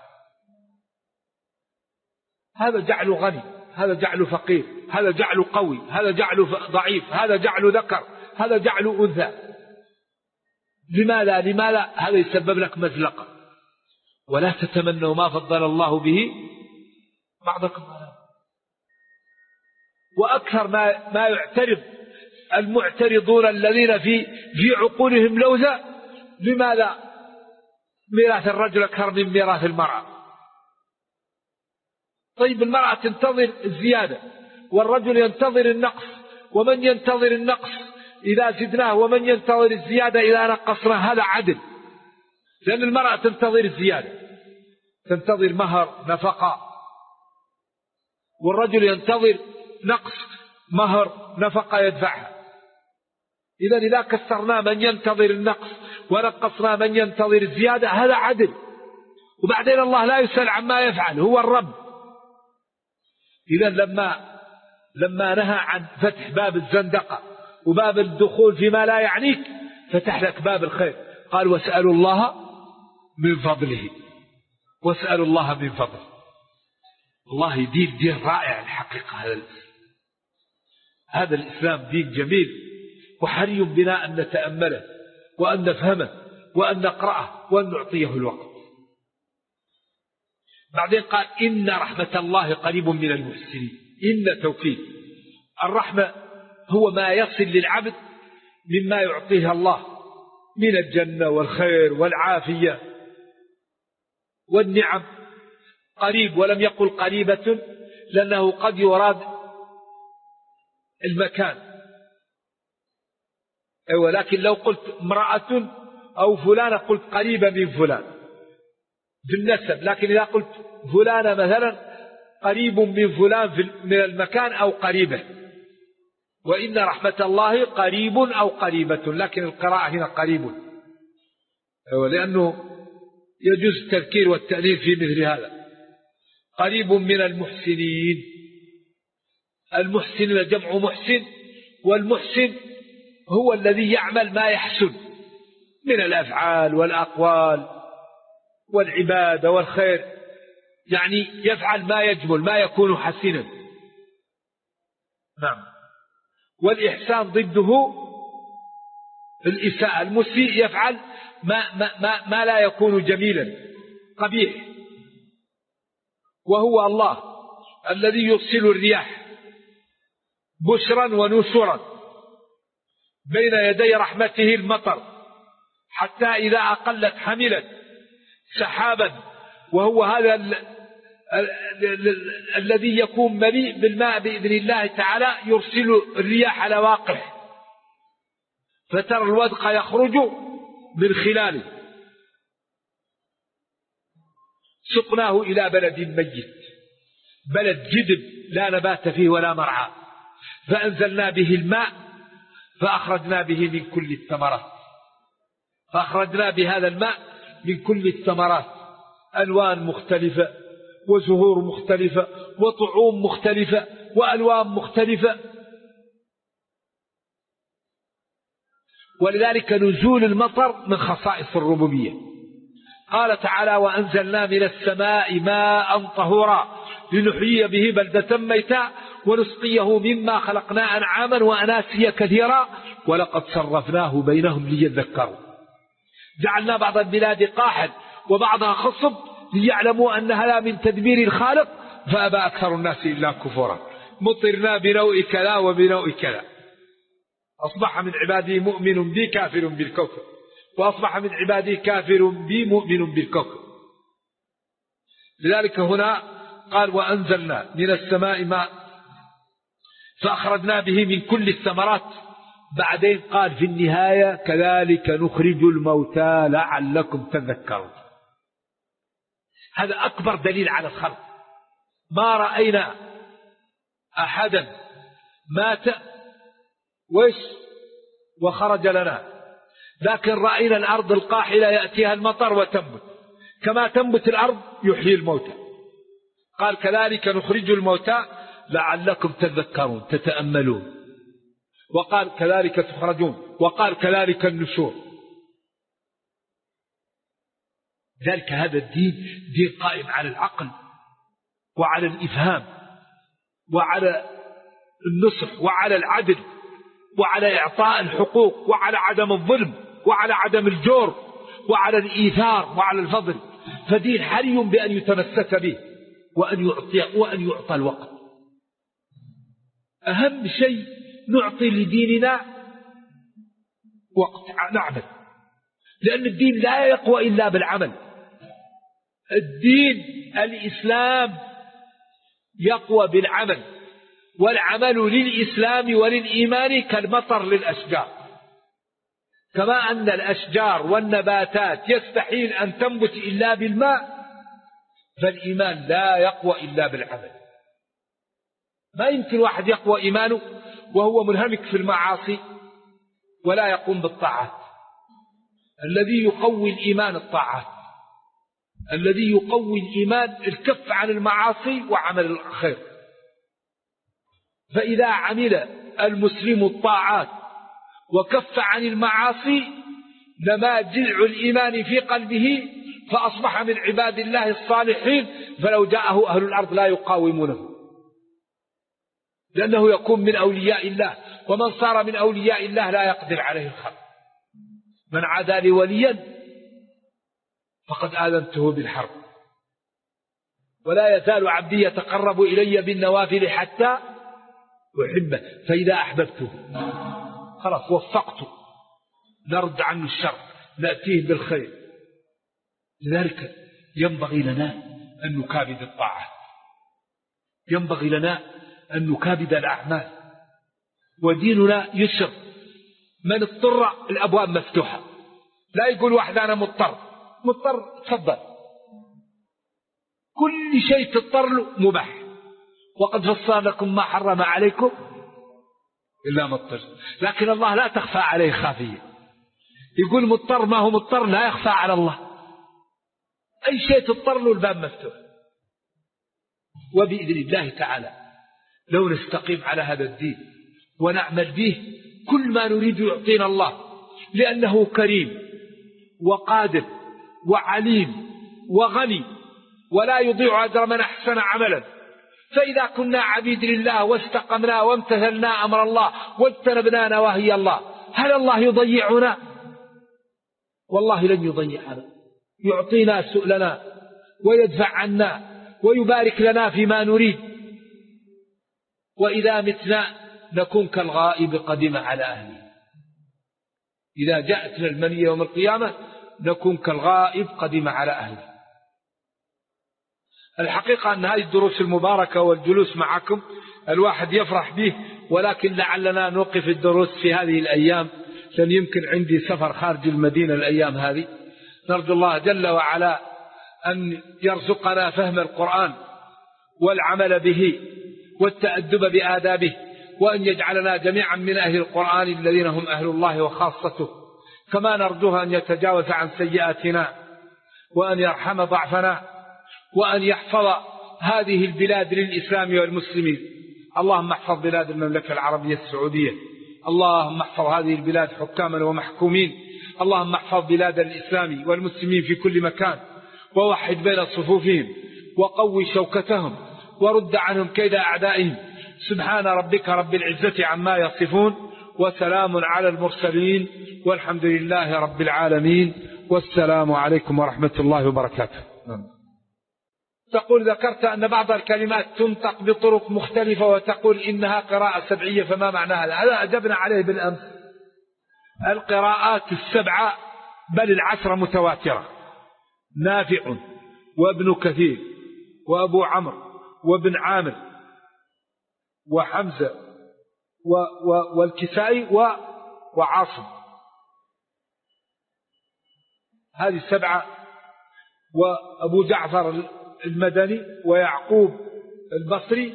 [SPEAKER 3] هذا جعل غني، هذا جعل فقير، هذا جعل قوي، هذا جعل ضعيف، هذا جعل ذكر، هذا جعل أنثى. لماذا؟ هذا يسبب لك مزلقة. ولا تتمنوا ما فضل الله به بعضكم على بعض. وأكثر ما يعترض المعترضون الذين في عقولهم لوذة، لماذا ميراث الرجل أكثر من ميراث المرأة؟ طيب المرأة تنتظر الزيادة والرجل ينتظر النقص، ومن ينتظر النقص إذا زدناه ومن ينتظر الزيادة إذا نقصناه، هذا عدل. لأن المرأة تنتظر الزيادة، تنتظر مهر نفقة، والرجل ينتظر نقص مهر نفقة يدفعها. إذا كسرنا من ينتظر النقص ونقصنا من ينتظر الزيادة، هذا عدل. وبعدين الله لا يسأل عما يفعل، هو الرب. إذا لما نهى عن فتح باب الزندقة وباب الدخول فيما لا يعنيك، فتح لك باب الخير. قال واسألوا الله من فضله، واسألوا الله من فضله. والله دين رائع الحقيقة. هذا الإسلام دين جميل، وحري بنا أن نتأمله وأن نفهمه وأن نقرأه وأن نعطيه الوقت. بعدين قال إن رحمة الله قريب من المحسنين. إن توكيد الرحمة هو ما يصل للعبد مما يعطيه الله من الجنة والخير والعافية والنعم. قريب، ولم يقل قريبة لأنه قد يراد المكان، ولكن لو قلت امرأة أو فلانة قلت قريبة من فلان بالنسب. لكن إذا قلت فلانة مثلا قريب من فلان من المكان أو قريبة. وإن رحمة الله قريب أو قريبة، لكن القراءة هنا قريب، لأنه يجوز التذكير والتأنيث في مثل هذا. قريب من المحسنين. المحسن جمع محسن، والمحسن هو الذي يعمل ما يحسن من الأفعال والأقوال والعبادة والخير، يعني يفعل ما يجمل ما يكون حسنا. نعم. والإحسان ضده الإساءة. المسيء يفعل ما لا يكون جميلا، قبيح. وهو الله الذي يرسل الرياح بشرا ونشرا بين يدي رحمته المطر، حتى إذا أقلت حملت سحابا، وهو هذا الذي يكون مليء بالماء بإذن الله تعالى، يرسل الرياح على واقع، فترى الودق يخرج من خلاله. سقناه إلى بلد ميت، بلد جدب لا نبات فيه ولا مرعى، فأنزلنا به الماء فأخرجنا به من كل الثمرات. فأخرجنا بهذا الماء من كل الثمرات، ألوان مختلفة وزهور مختلفة وطعوم مختلفة وألوان مختلفة. ولذلك نزول المطر من خصائص الربوبية. قال تعالى وأنزلنا من السماء ماء طهورا لنحيي به بلدة ميتا ونسقيه مما خلقنا أنعاما وأناسيا كثيرا ولقد صرفناه بينهم ليذكروا. جعلنا بعض البلاد قاحل وبعضها خصب ليعلموا أن هذا من تدبير الخالق فأبى أكثر الناس إلا كفورا. مطرنا بنوء كذا وبنوء كذا، أصبح من عبادي مؤمن بي كافر بالكوكب، وأصبح من عبادي كافر بي مؤمن بالكوكب. لذلك هنا قال وأنزلنا من السماء ماء فأخرجنا به من كل الثمرات. بعدين قال في النهاية كذلك نخرج الموتى لعلكم تذكرون. هذا أكبر دليل على الخلق. ما رأينا أحدا مات وخرج لنا، لكن رأينا الأرض القاحلة يأتيها المطر وتنبت، كما تنبت الأرض يحيي الموتى. قال كذلك نخرج الموتى لعلكم تذكرون تتأملون، وقال كذلك تخرجون، وقال كذلك النشور. ذلك هذا الدين دين قائم على العقل وعلى الإفهام وعلى النصح وعلى العدل وعلى إعطاء الحقوق وعلى عدم الظلم وعلى عدم الجور وعلى الإيثار وعلى الفضل. فدين حري بأن يتمسك به وأن يعطى الوقت. أهم شيء نعطي لديننا وقت نعمل، لأن الدين لا يقوى إلا بالعمل. الدين الإسلام يقوى بالعمل، والعمل للإسلام وللإيمان كالمطر للأشجار. كما أن الأشجار والنباتات يستحيل أن تنبت إلا بالماء، فالإيمان لا يقوى إلا بالعمل. ما يمكن واحد يقوى إيمانه وهو منهمك في المعاصي ولا يقوم بالطاعات. الذي يقوي الإيمان الطاعات، الذي يقوي الإيمان الكف عن المعاصي وعمل الخير. فإذا عمل المسلم الطاعات وكف عن المعاصي نما جذع الإيمان في قلبه فأصبح من عباد الله الصالحين، فلو جاءه أهل الأرض لا يقاومونه، لأنه يكون من أولياء الله، ومن صار من أولياء الله لا يقدر عليه الخلق. من عادى لي وليا فقد آذنته بالحرب، ولا يزال عبدي يتقرب إلي بالنوافل حتى أحبه، فإذا أحببته خلاص وفقته، نرد عنه الشر نأتيه بالخير. لذلك ينبغي لنا أن نكابد الطاعات، ينبغي لنا أن نكابد الأعمال، وديننا يسر. من اضطر الأبواب مفتوحة، لا يقول واحد أنا مضطر تفضل، كل شيء تضطر له مباح. وقد فصل لكم ما حرم عليكم إلا ما اضطر. لكن الله لا تخفى عليه خافية، يقول مضطر ما هو مضطر لا يخفى على الله، أي شيء تضطر له الباب مفتوح. وبإذن الله تعالى لو نستقيم على هذا الدين ونعمل به كل ما نريد يعطينا الله، لأنه كريم وقادر وعليم وغني ولا يضيع أجر من أحسن عملا. فإذا كنا عبيد لله واستقمنا وامتثلنا أمر الله واجتنبنا نواهي الله، هل الله يضيعنا؟ والله لن يضيعنا، يعطينا سؤلنا ويدفع عنا ويبارك لنا فيما نريد. وإذا متنا نكون كالغائب قدم على أهله، إذا جاءتنا المنية يوم القيامة نكون كالغائب قدم على أهله. الحقيقة أن هذه الدروس المباركة والجلوس معكم الواحد يفرح به، ولكن لعلنا نوقف الدروس في هذه الأيام، لأن يمكن عندي سفر خارج المدينة الأيام هذه. نرجو الله جل وعلا أن يرزقنا فهم القرآن والعمل به والتأدب بآدابه، وأن يجعلنا جميعا من أهل القرآن الذين هم أهل الله وخاصته. كما نرجوه أن يتجاوز عن سيئاتنا وأن يرحم ضعفنا وأن يحفظ هذه البلاد للإسلام والمسلمين. اللهم احفظ بلاد المملكة العربية السعودية، اللهم احفظ هذه البلاد حكاما ومحكومين، اللهم احفظ بلاد الإسلام والمسلمين في كل مكان، ووحد بين صفوفهم وقوي شوكتهم ورد عنهم كيد أعدائهم. سبحان ربك رب العزة عما يصفون، وسلام على المرسلين، والحمد لله رب العالمين، والسلام عليكم ورحمة الله وبركاته. تقول ذكرت أن بعض الكلمات تنطق بطرق مختلفة وتقول إنها قراءة سبعية، فما معناها؟ هذا أجبنا عليه بالأمس. القراءات السبعة بل العشرة متواترة، نافع وابن كثير وأبو عمرو وابن عامر وحمزة والكسائي وعاصم. هذه السبعة وأبو جعفر المدني ويعقوب البصري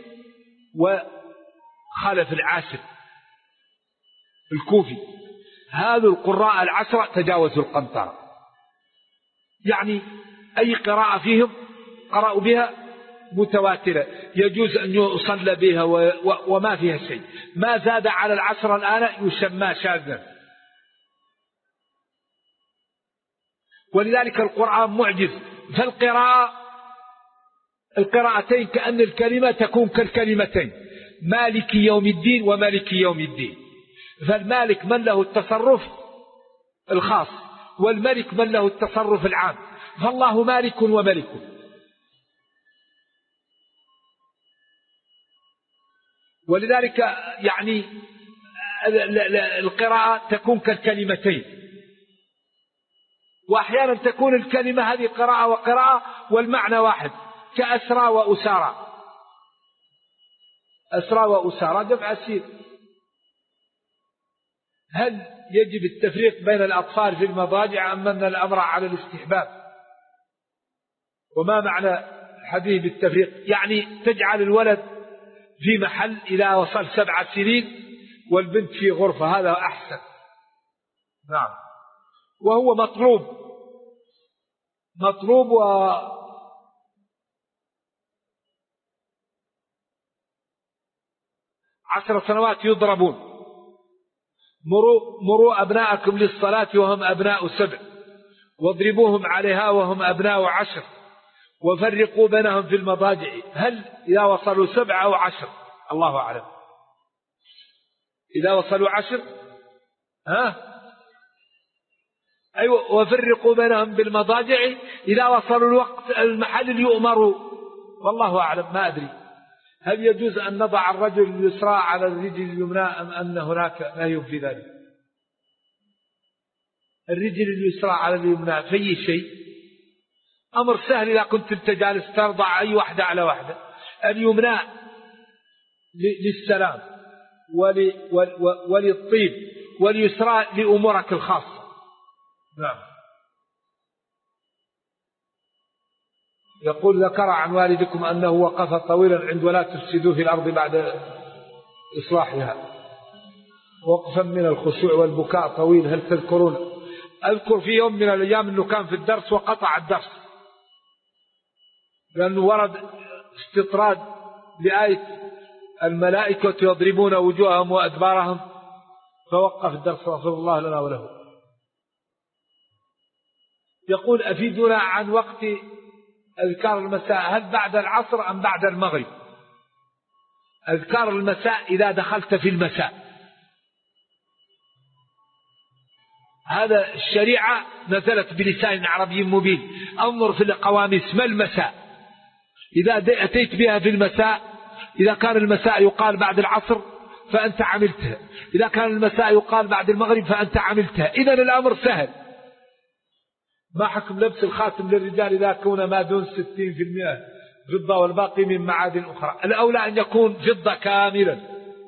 [SPEAKER 3] وخلف العاشر الكوفي. هذا القراء العشرة تجاوزوا القنطرة، يعني أي قراءة فيهم قرأوا بها متواترة يجوز أن يصلى بها وما فيها شيء. ما زاد على العشرة الآن يسمى شاذا. ولذلك القرآن معجز. القراءتين كأن الكلمة تكون كالكلمتين، مالك يوم الدين ومالك يوم الدين. فالمالك من له التصرف الخاص، والملك من له التصرف العام، فالله مالك وملك. ولذلك يعني القراءة تكون كالكلمتين، وأحيانا تكون الكلمة هذه قراءة وقراءة والمعنى واحد، كأسرى وأسارى. أسرى وأسارى جمع أسير. هل يجب التفريق بين الأطفال في المضاجع أم أن الأمر على الاستحباب؟ وما معنى حديث بالتفريق؟ يعني تجعل الولد في محل إذا وصل 7 سنين والبنت في غرفة، هذا أحسن. نعم، وهو مطلوب 10 سنوات يضربون. مروا أبناءكم للصلاة وهم أبناء 7 واضربوهم عليها وهم أبناء 10 وفرقوا بينهم في المضاجع. هل إذا وصلوا 7 أو 10؟ الله أعلم. إذا وصلوا 10 أيوة، وفرقوا بينهم بالمضاجع إذا وصلوا الوقت المحل اللي يؤمروا. والله أعلم، ما أدري. هل يجوز أن نضع الرجل اليسرى على الرجل اليمنى أم أن هناك نهي في ذلك؟ الرجل اليسرى على اليمنى في أي شيء أمر سهل. إذا كنت أنت جالس ترضع أي واحدة على واحدة، اليمنى للسلام وللطيب، واليسرى لأمورك الخاصة. نعم. يقول ذكر عن والدكم أنه وقف طويلا عند ولا تفسدوا في الأرض بعد إصلاحها، وقفا من الخشوع والبكاء طويل، هل تذكرون؟ أذكر في يوم من الأيام أنه كان في الدرس وقطع الدرس لأنه ورد استطراد لآية الملائكة يضربون وجوههم وأدبارهم، فوقف الدرس، غفر الله لنا وله. يقول أفيدنا عن وقت أذكار المساء، هل بعد العصر أم بعد المغرب؟ أذكار المساء إذا دخلت في المساء. هذا الشريعة نزلت بلسان عربي مبين. انظر في القواميس ما المساء. إذا أتيت بها في المساء، إذا كان المساء يقال بعد العصر فأنت عملتها، إذا كان المساء يقال بعد المغرب فأنت عملتها. إذن الأمر سهل. ما حكم لبس الخاتم للرجال إذا كون ما دون 60% فضة والباقي من معادن أخرى؟ الأولى أن يكون فضة كاملا.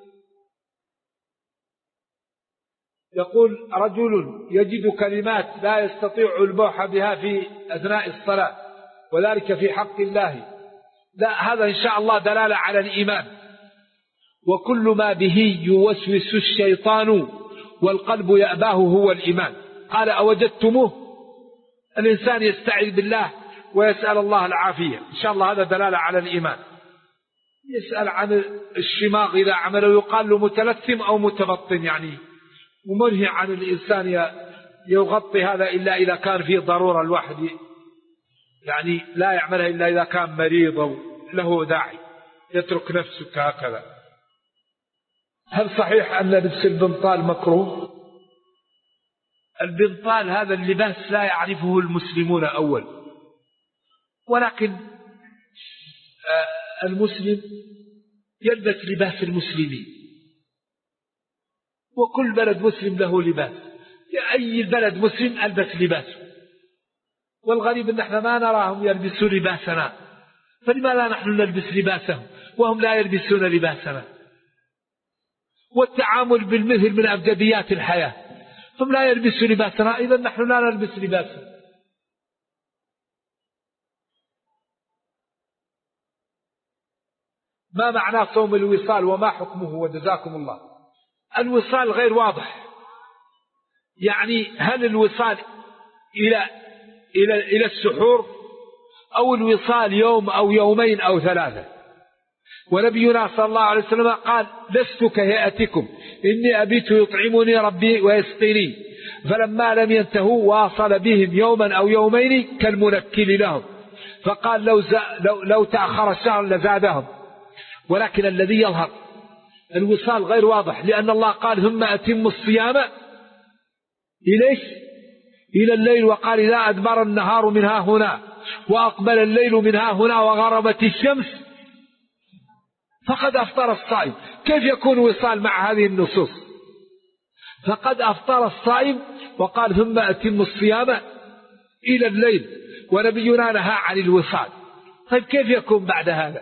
[SPEAKER 3] يقول رجل يجد كلمات لا يستطيع البوح بها في أثناء الصلاة وذلك في حق الله، لا، هذا إن شاء الله دلالة على الإيمان. وكل ما به يوسوس الشيطان والقلب يأباه هو الإيمان. قال أوجدتموه؟ الإنسان يستعيذ بالله ويسأل الله العافية، إن شاء الله هذا دلالة على الإيمان. يسأل عن الشماغ إذا عمله يقال له متلثم أو متبطن، يعني ومنهي عن الإنسان يغطي هذا إلا إذا كان فيه ضرورة الواحد، يعني لا يعملها إلا إذا كان مريض أو له داعي، يترك نفسك هكذا. هل صحيح أن لبس البنطال مكروه؟ البنطال هذا اللباس لا يعرفه المسلمون أول، ولكن المسلم يلبس لباس المسلمين، وكل بلد مسلم له لباس. أي بلد مسلم ألبس لباسه، والغريب أن احنا ما نراهم يلبسوا لباسنا، فلماذا نحن نلبس لباسهم وهم لا يلبسون لباسنا؟ والتعامل بالمثل من أبجديات الحياة، هم لا يلبسوا لباسنا إذا نحن لا نلبس لباسهم. ما معنى صوم الوصال وما حكمه وجزاكم الله؟ الوصال غير واضح، يعني هل الوصال إلى السحور أو الوصال يوم أو يومين أو ثلاثة؟ ونبينا صلى الله عليه وسلم قال لست كهيئتكم إني أبيت يطعمني ربي ويسقيني، فلما لم ينتهوا واصل بهم يوما أو يومين كالمنكل لهم، فقال لو تأخر الشهر لزادهم. ولكن الذي يظهر الوصال غير واضح، لأن الله قال ثم أتم الصيام إلى الليل، وقال إذا أدبر النهار من ها هنا وأقبل الليل من ها هنا وغربت الشمس فقد أفطر الصائم. كيف يكون وصال مع هذه النصوص؟ فقد أفطر الصائم، وقال ثم أتم الصيام إلى الليل، ونبينا نهى عن الوصال. طيب كيف يكون بعد هذا؟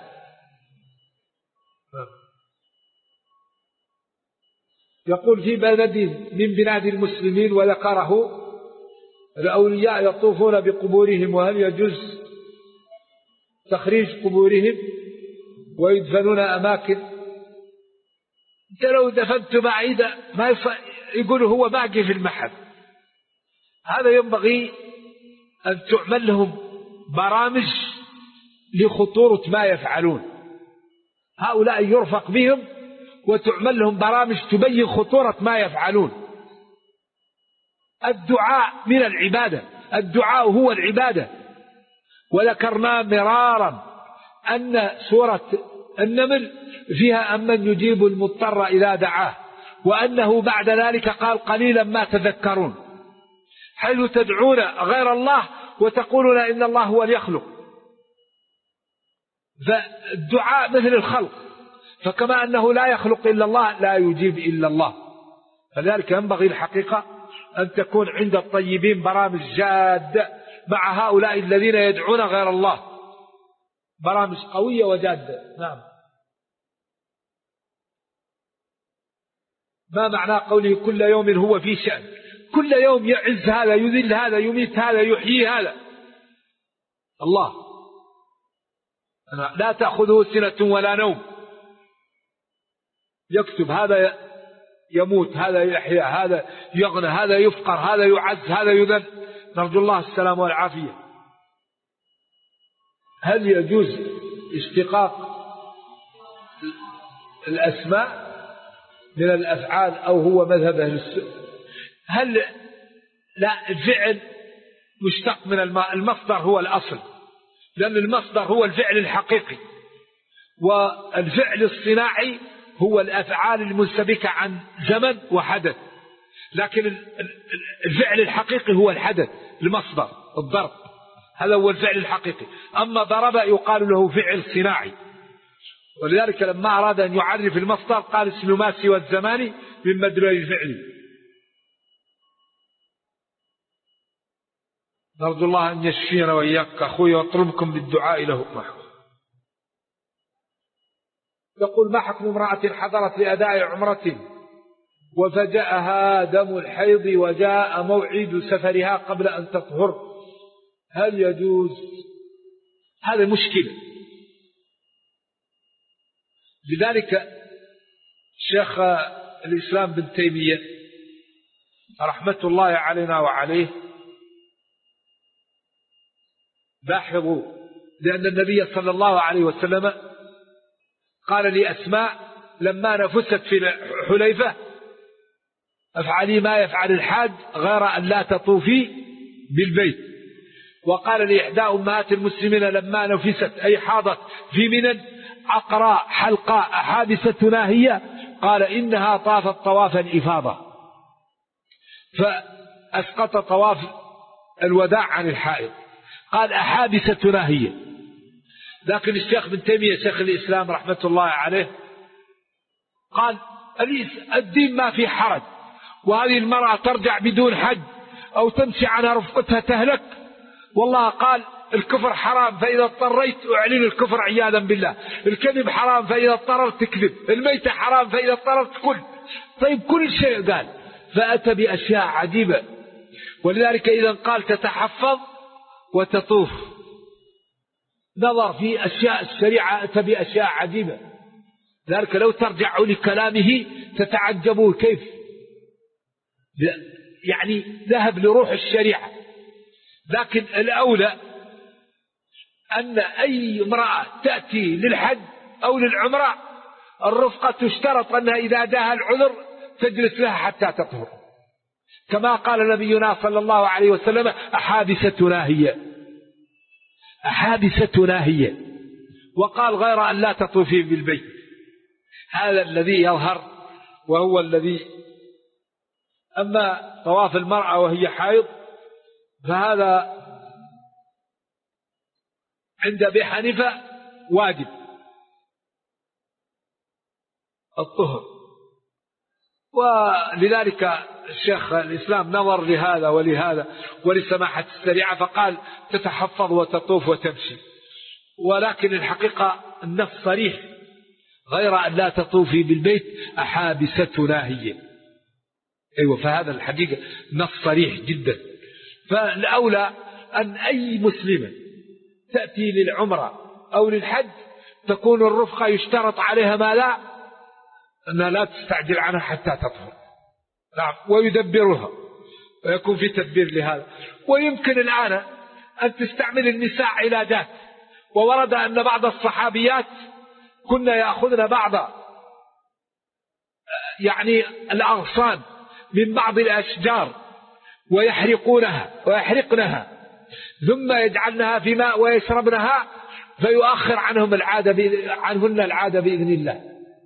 [SPEAKER 3] يقول في بلد من بلاد المسلمين وذكره الأولياء يطوفون بقبورهم، وهل يجوز تخريج قبورهم ويدفنون أماكن؟ أنت لو دفنت بعيدا ما يقول هو باقي في المحل. هذا ينبغي أن تعمل لهم برامج لخطورة ما يفعلون، هؤلاء يرفق بهم وتعمل لهم برامج تبين خطورة ما يفعلون. الدعاء من العبادة، الدعاء هو العبادة. وذكرنا مرارا أن سورة النمل فيها أمن يجيب المضطر إذا دعاه، وأنه بعد ذلك قال قليلا ما تذكرون، حيث تدعون غير الله وتقولون إن الله هو اليخلق. فالدعاء مثل الخلق، فكما أنه لا يخلق إلا الله لا يجيب إلا الله، فذلك ينبغي الحقيقة أن تكون عند الطيبين برامج جادة مع هؤلاء الذين يدعون غير الله، برامج قوية وجادة. نعم. ما معنى قوله كل يوم هو في شأن؟ كل يوم يعز هذا، يذل هذا، يميت هذا، يحيي هذا. الله لا تأخذه سنة ولا نوم، يكتب هذا يموت، هذا يحيى، هذا يغنى، هذا يفقر، هذا يعز، هذا يذل. نرجو الله السلام والعافية. هل يجوز اشتقاق الأسماء من الأفعال أو هو مذهب أهل السنة؟ هل لا، الفعل مشتق من المصدر هو الأصل، لأن المصدر هو الفعل الحقيقي، والفعل الصناعي هو الأفعال المنسبكة عن زمن وحدث، لكن الفعل الحقيقي هو الحدث، المصدر، الضرب، هذا هو الفعل الحقيقي. أما ضرب يقال له فعل صناعي، ولذلك لما أراد أن يعرف المصدر قال اسم ما سوى الزمان من مدلول الفعل. نرجو الله أن يشفينا وإياك أخوي، واطلبكم بالدعاء له معه. يقول ما حكم امرأة حضرت لأداء عمرة وفجأها دم الحيض وجاء موعد سفرها قبل أن تطهر، هل يجوز؟ هذا مشكلة. لذلك شيخ الإسلام بن تيمية رحمة الله علينا وعليه لاحظوا، لأن النبي صلى الله عليه وسلم قال لأسماء لما نفست في حليفة افعلي ما يفعل الحاج غير أن لا تطوفي بالبيت. وقال لإحدى أمهات المسلمين لما نفست أي حاضت في منى عقراء حلقاء حابسة ناهية، قال إنها طافت طواف الإفاضة، فأسقط طواف الوداع عن الحائض، قال أحابسة ناهية. لكن الشيخ بن تيمية شيخ الإسلام رحمة الله عليه قال الدين ما في حرج، وهذه المرأة ترجع بدون حج أو تمشي عنها رفقتها تهلك. والله قال الكفر حرام فإذا اضطريت أعلن الكفر عياذا بالله، الكذب حرام فإذا اضطررت تكذب، الميتة حرام فإذا اضطررت كل. طيب كل شيء قال، فأتى بأشياء عجيبة. ولذلك إذا قال تتحفظ وتطوف، نظر في أشياء الشريعة، أتى بأشياء عجيبة. ذلك لو ترجعوا لكلامه تتعجبوا كيف يعني ذهب لروح الشريعة. لكن الأولى أن أي امرأة تأتي للحج أو للعمرة الرفقة تشترط أنها إذا جاءها العذر تجلس لها حتى تطهر، كما قال نبينا صلى الله عليه وسلم أحابستنا هي، أحابستنا هي، وقال غير أن لا تطوفي بالبيت. هذا الذي يظهر وهو الذي. أما طواف المرأة وهي حائض فهذا عند أبي حنيفة واجب الطهر، ولذلك الشيخ الإسلام نظر لهذا ولهذا ولسماحة الشريعة فقال تتحفظ وتطوف وتمشي. ولكن الحقيقة النص صريح غير أن لا تطوفي بالبيت أحابستنا هي. أيوة، فهذا الحقيقة نص صريح جدا. فالأولى أن أي مسلمة تأتي للعمرة أو للحج تكون الرفقة يشترط عليها ما لا أنها لا تستعجل عنها حتى تطهر، نعم، ويدبرها ويكون في تدبير لهذا. ويمكن الآن أن تستعمل النساء علاجات، وورد أن بعض الصحابيات كنا يأخذن بعض يعني الأغصان من بعض الأشجار ويحرقنها ثم يجعلنها في ماء ويشربنها فيؤخر عنهن العادة بإذن الله.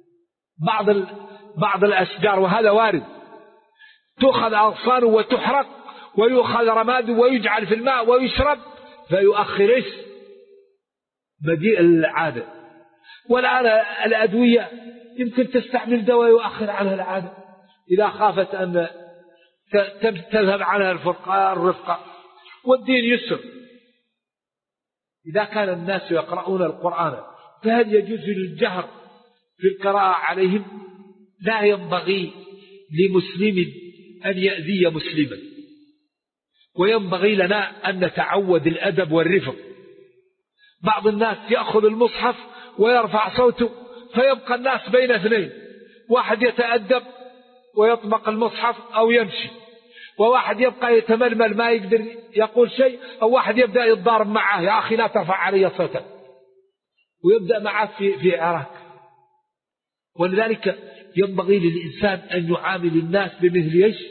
[SPEAKER 3] بعض الأشجار وهذا وارد تأخذ أغصان وتحرق ويؤخذ رماد ويجعل في الماء ويشرب فيؤخر مجيء العادة. والآن الأدوية يمكن تستعمل دواء يؤخر عنها العادة إذا خافت أن تذهب عنها الرفقة. والدين يسر. إذا كان الناس يقرؤون القرآن فهل يجوز للجهر في القراءة عليهم؟ لا ينبغي لمسلم أن يأذي مسلما، وينبغي لنا أن نتعود الأدب والرفق. بعض الناس يأخذ المصحف ويرفع صوته فيبقى الناس بين اثنين، واحد يتأدب ويطبق المصحف أو يمشي، وواحد يبقى يتململ ما يقدر يقول شيء، أو واحد يبدأ يتضارب معه يا أخي لا ترفع علي صوتك، ويبدأ معه في عراك. ولذلك ينبغي للإنسان أن يعامل الناس بمثل إيش؟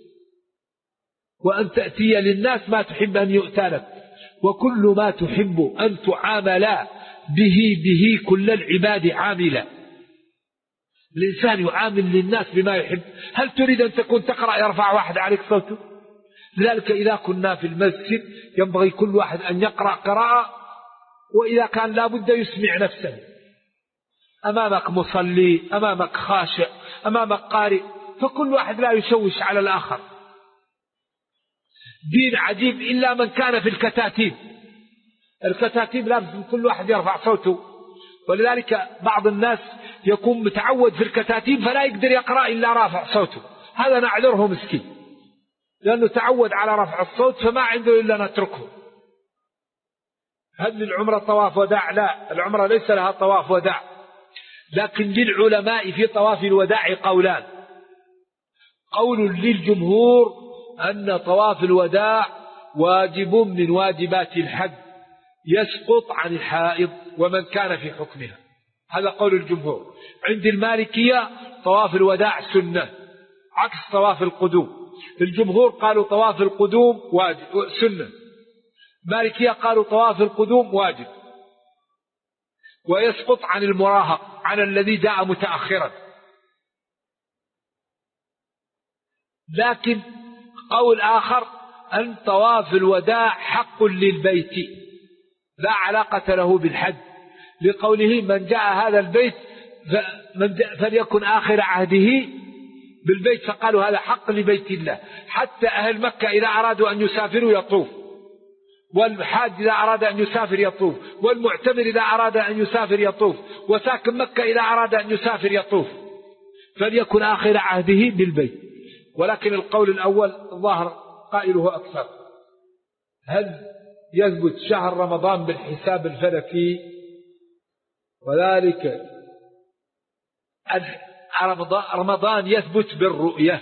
[SPEAKER 3] وأن تأتي للناس ما تحب أن يؤتى لك، وكل ما تحب أن تعامل به كل العباد عاملا. الإنسان يعامل للناس بما يحب. هل تريد أن تكون تقرأ يرفع واحد عليك صوته؟ لذلك إذا كنا في المسجد ينبغي كل واحد أن يقرأ قراءة، وإذا كان لابد يسمع نفسه. أمامك مصلي، أمامك خاشع، أمامك قارئ، فكل واحد لا يشوش على الآخر. دين عجيب إلا من كان في الكتاتيب. الكتاتيب لازم كل واحد يرفع صوته، ولذلك بعض الناس يكون متعود في الكتاتيب فلا يقدر يقرأ إلا رافع صوته، هذا نعذره مسكين لأنه تعود على رفع الصوت فما عنده إلا نتركه. هل للعمرة طواف وداع؟ لا، العمرة ليس لها طواف وداع، لكن للعلماء في طواف الوداع قولان. قول للجمهور أن طواف الوداع واجب من واجبات الحج يسقط عن الحائض ومن كان في حكمها، هذا قول الجمهور. عند المالكية طواف الوداع سنة عكس طواف القدوم. الجمهور قالوا طواف القدوم واجب سنة، المالكية قالوا طواف القدوم واجب ويسقط عن المراهق، عن الذي جاء متأخرا. لكن قول آخر أن طواف الوداع حق للبيت لا علاقة له بالحج، لقوله من جاء هذا البيت فليكن آخر عهده بالبيت، فقالوا هذا حق لبيت الله. حتى أهل مكة إذا أرادوا أن يسافروا يطوف، والحاج إذا أراد أن يسافر يطوف، والمعتمر إذا أراد أن يسافر يطوف، وساكن مكة إذا أراد أن يسافر يطوف، فليكن آخر عهده بالبيت. ولكن القول الأول ظاهر قائله أكثر. هل يثبت شهر رمضان بالحساب الفلكي؟ وذلك رمضان يثبت بالرؤية.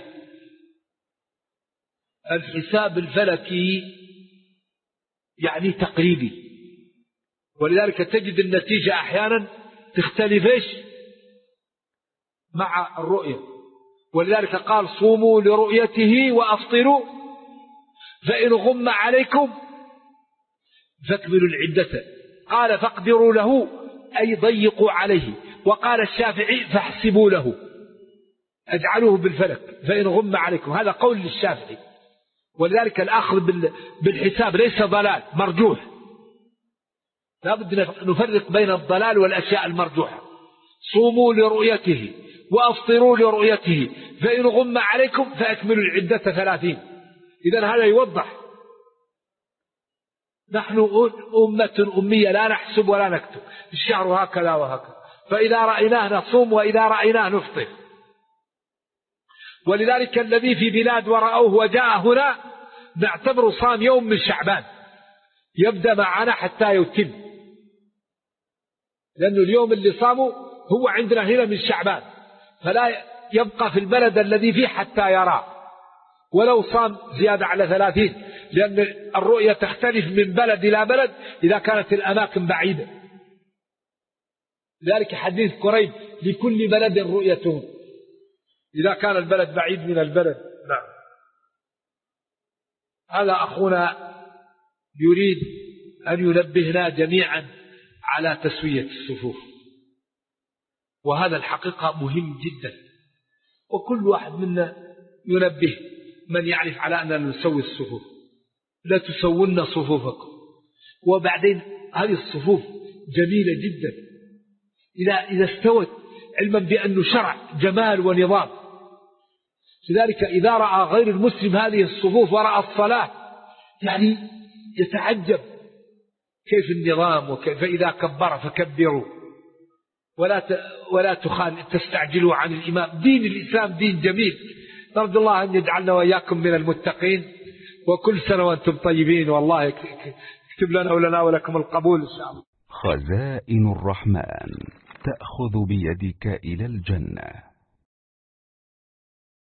[SPEAKER 3] الحساب الفلكي يعني تقريبي، ولذلك تجد النتيجة أحيانا تختلفش مع الرؤية. ولذلك قال صوموا لرؤيته وأفطروا فإن غم عليكم فاكملوا العدة. قال فاقدروا له أي ضيقوا عليه. وقال الشافعي فاحسبوا له اجعلوه بالفلك فإن غم عليكم. هذا قول للشافعي. ولذلك الأخذ بالحساب ليس ضلال مرجوح، لا بد نفرق بين الضلال والأشياء المرجوحة. صوموا لرؤيته وأفطروا لرؤيته فإن غم عليكم فأكملوا العدة 30. إذن هذا يوضح نحن أمة أمية لا نحسب ولا نكتب، الشهر هكذا وهكذا، فإذا رأيناه نصوم وإذا رأيناه نفطر. ولذلك الذي في بلاد ورأوه وجاء هنا نعتبر صام يوم من شعبان يبدأ معنا حتى يتم، لأنه اليوم اللي صاموا هو عندنا هنا من شعبان، فلا يبقى في البلد الذي فيه حتى يرى ولو صام زيادة على 30، لأن الرؤية تختلف من بلد إلى بلد إذا كانت الأماكن بعيدة. لذلك حديث قريب لكل بلد رؤيته إذا كان البلد بعيد من البلد. نعم. هذا أخونا يريد أن ينبهنا جميعا على تسوية الصفوف، وهذا الحقيقة مهم جدا، وكل واحد منا ينبه من يعرف على أننا نسوي الصفوف. لا تسوون صفوفكم. وبعدين هذه الصفوف جميلة جدا إذا استوت، علما بأنه شرع جمال ونظام. لذلك إذا رأى غير المسلم هذه الصفوف ورأى الصلاة يعني يتعجب كيف النظام، وكيف إذا كبر فكبروا ولا تستعجلوا عن الإمام. دين الإسلام دين جميل. نرجو الله أن يجعلنا وإياكم من المتقين، وكل سنة وأنتم طيبين، والله يكتب لنا ولنا ولكم القبول إن شاء الله.
[SPEAKER 4] خزائن الرحمن تأخذ بيدك إلى الجنة.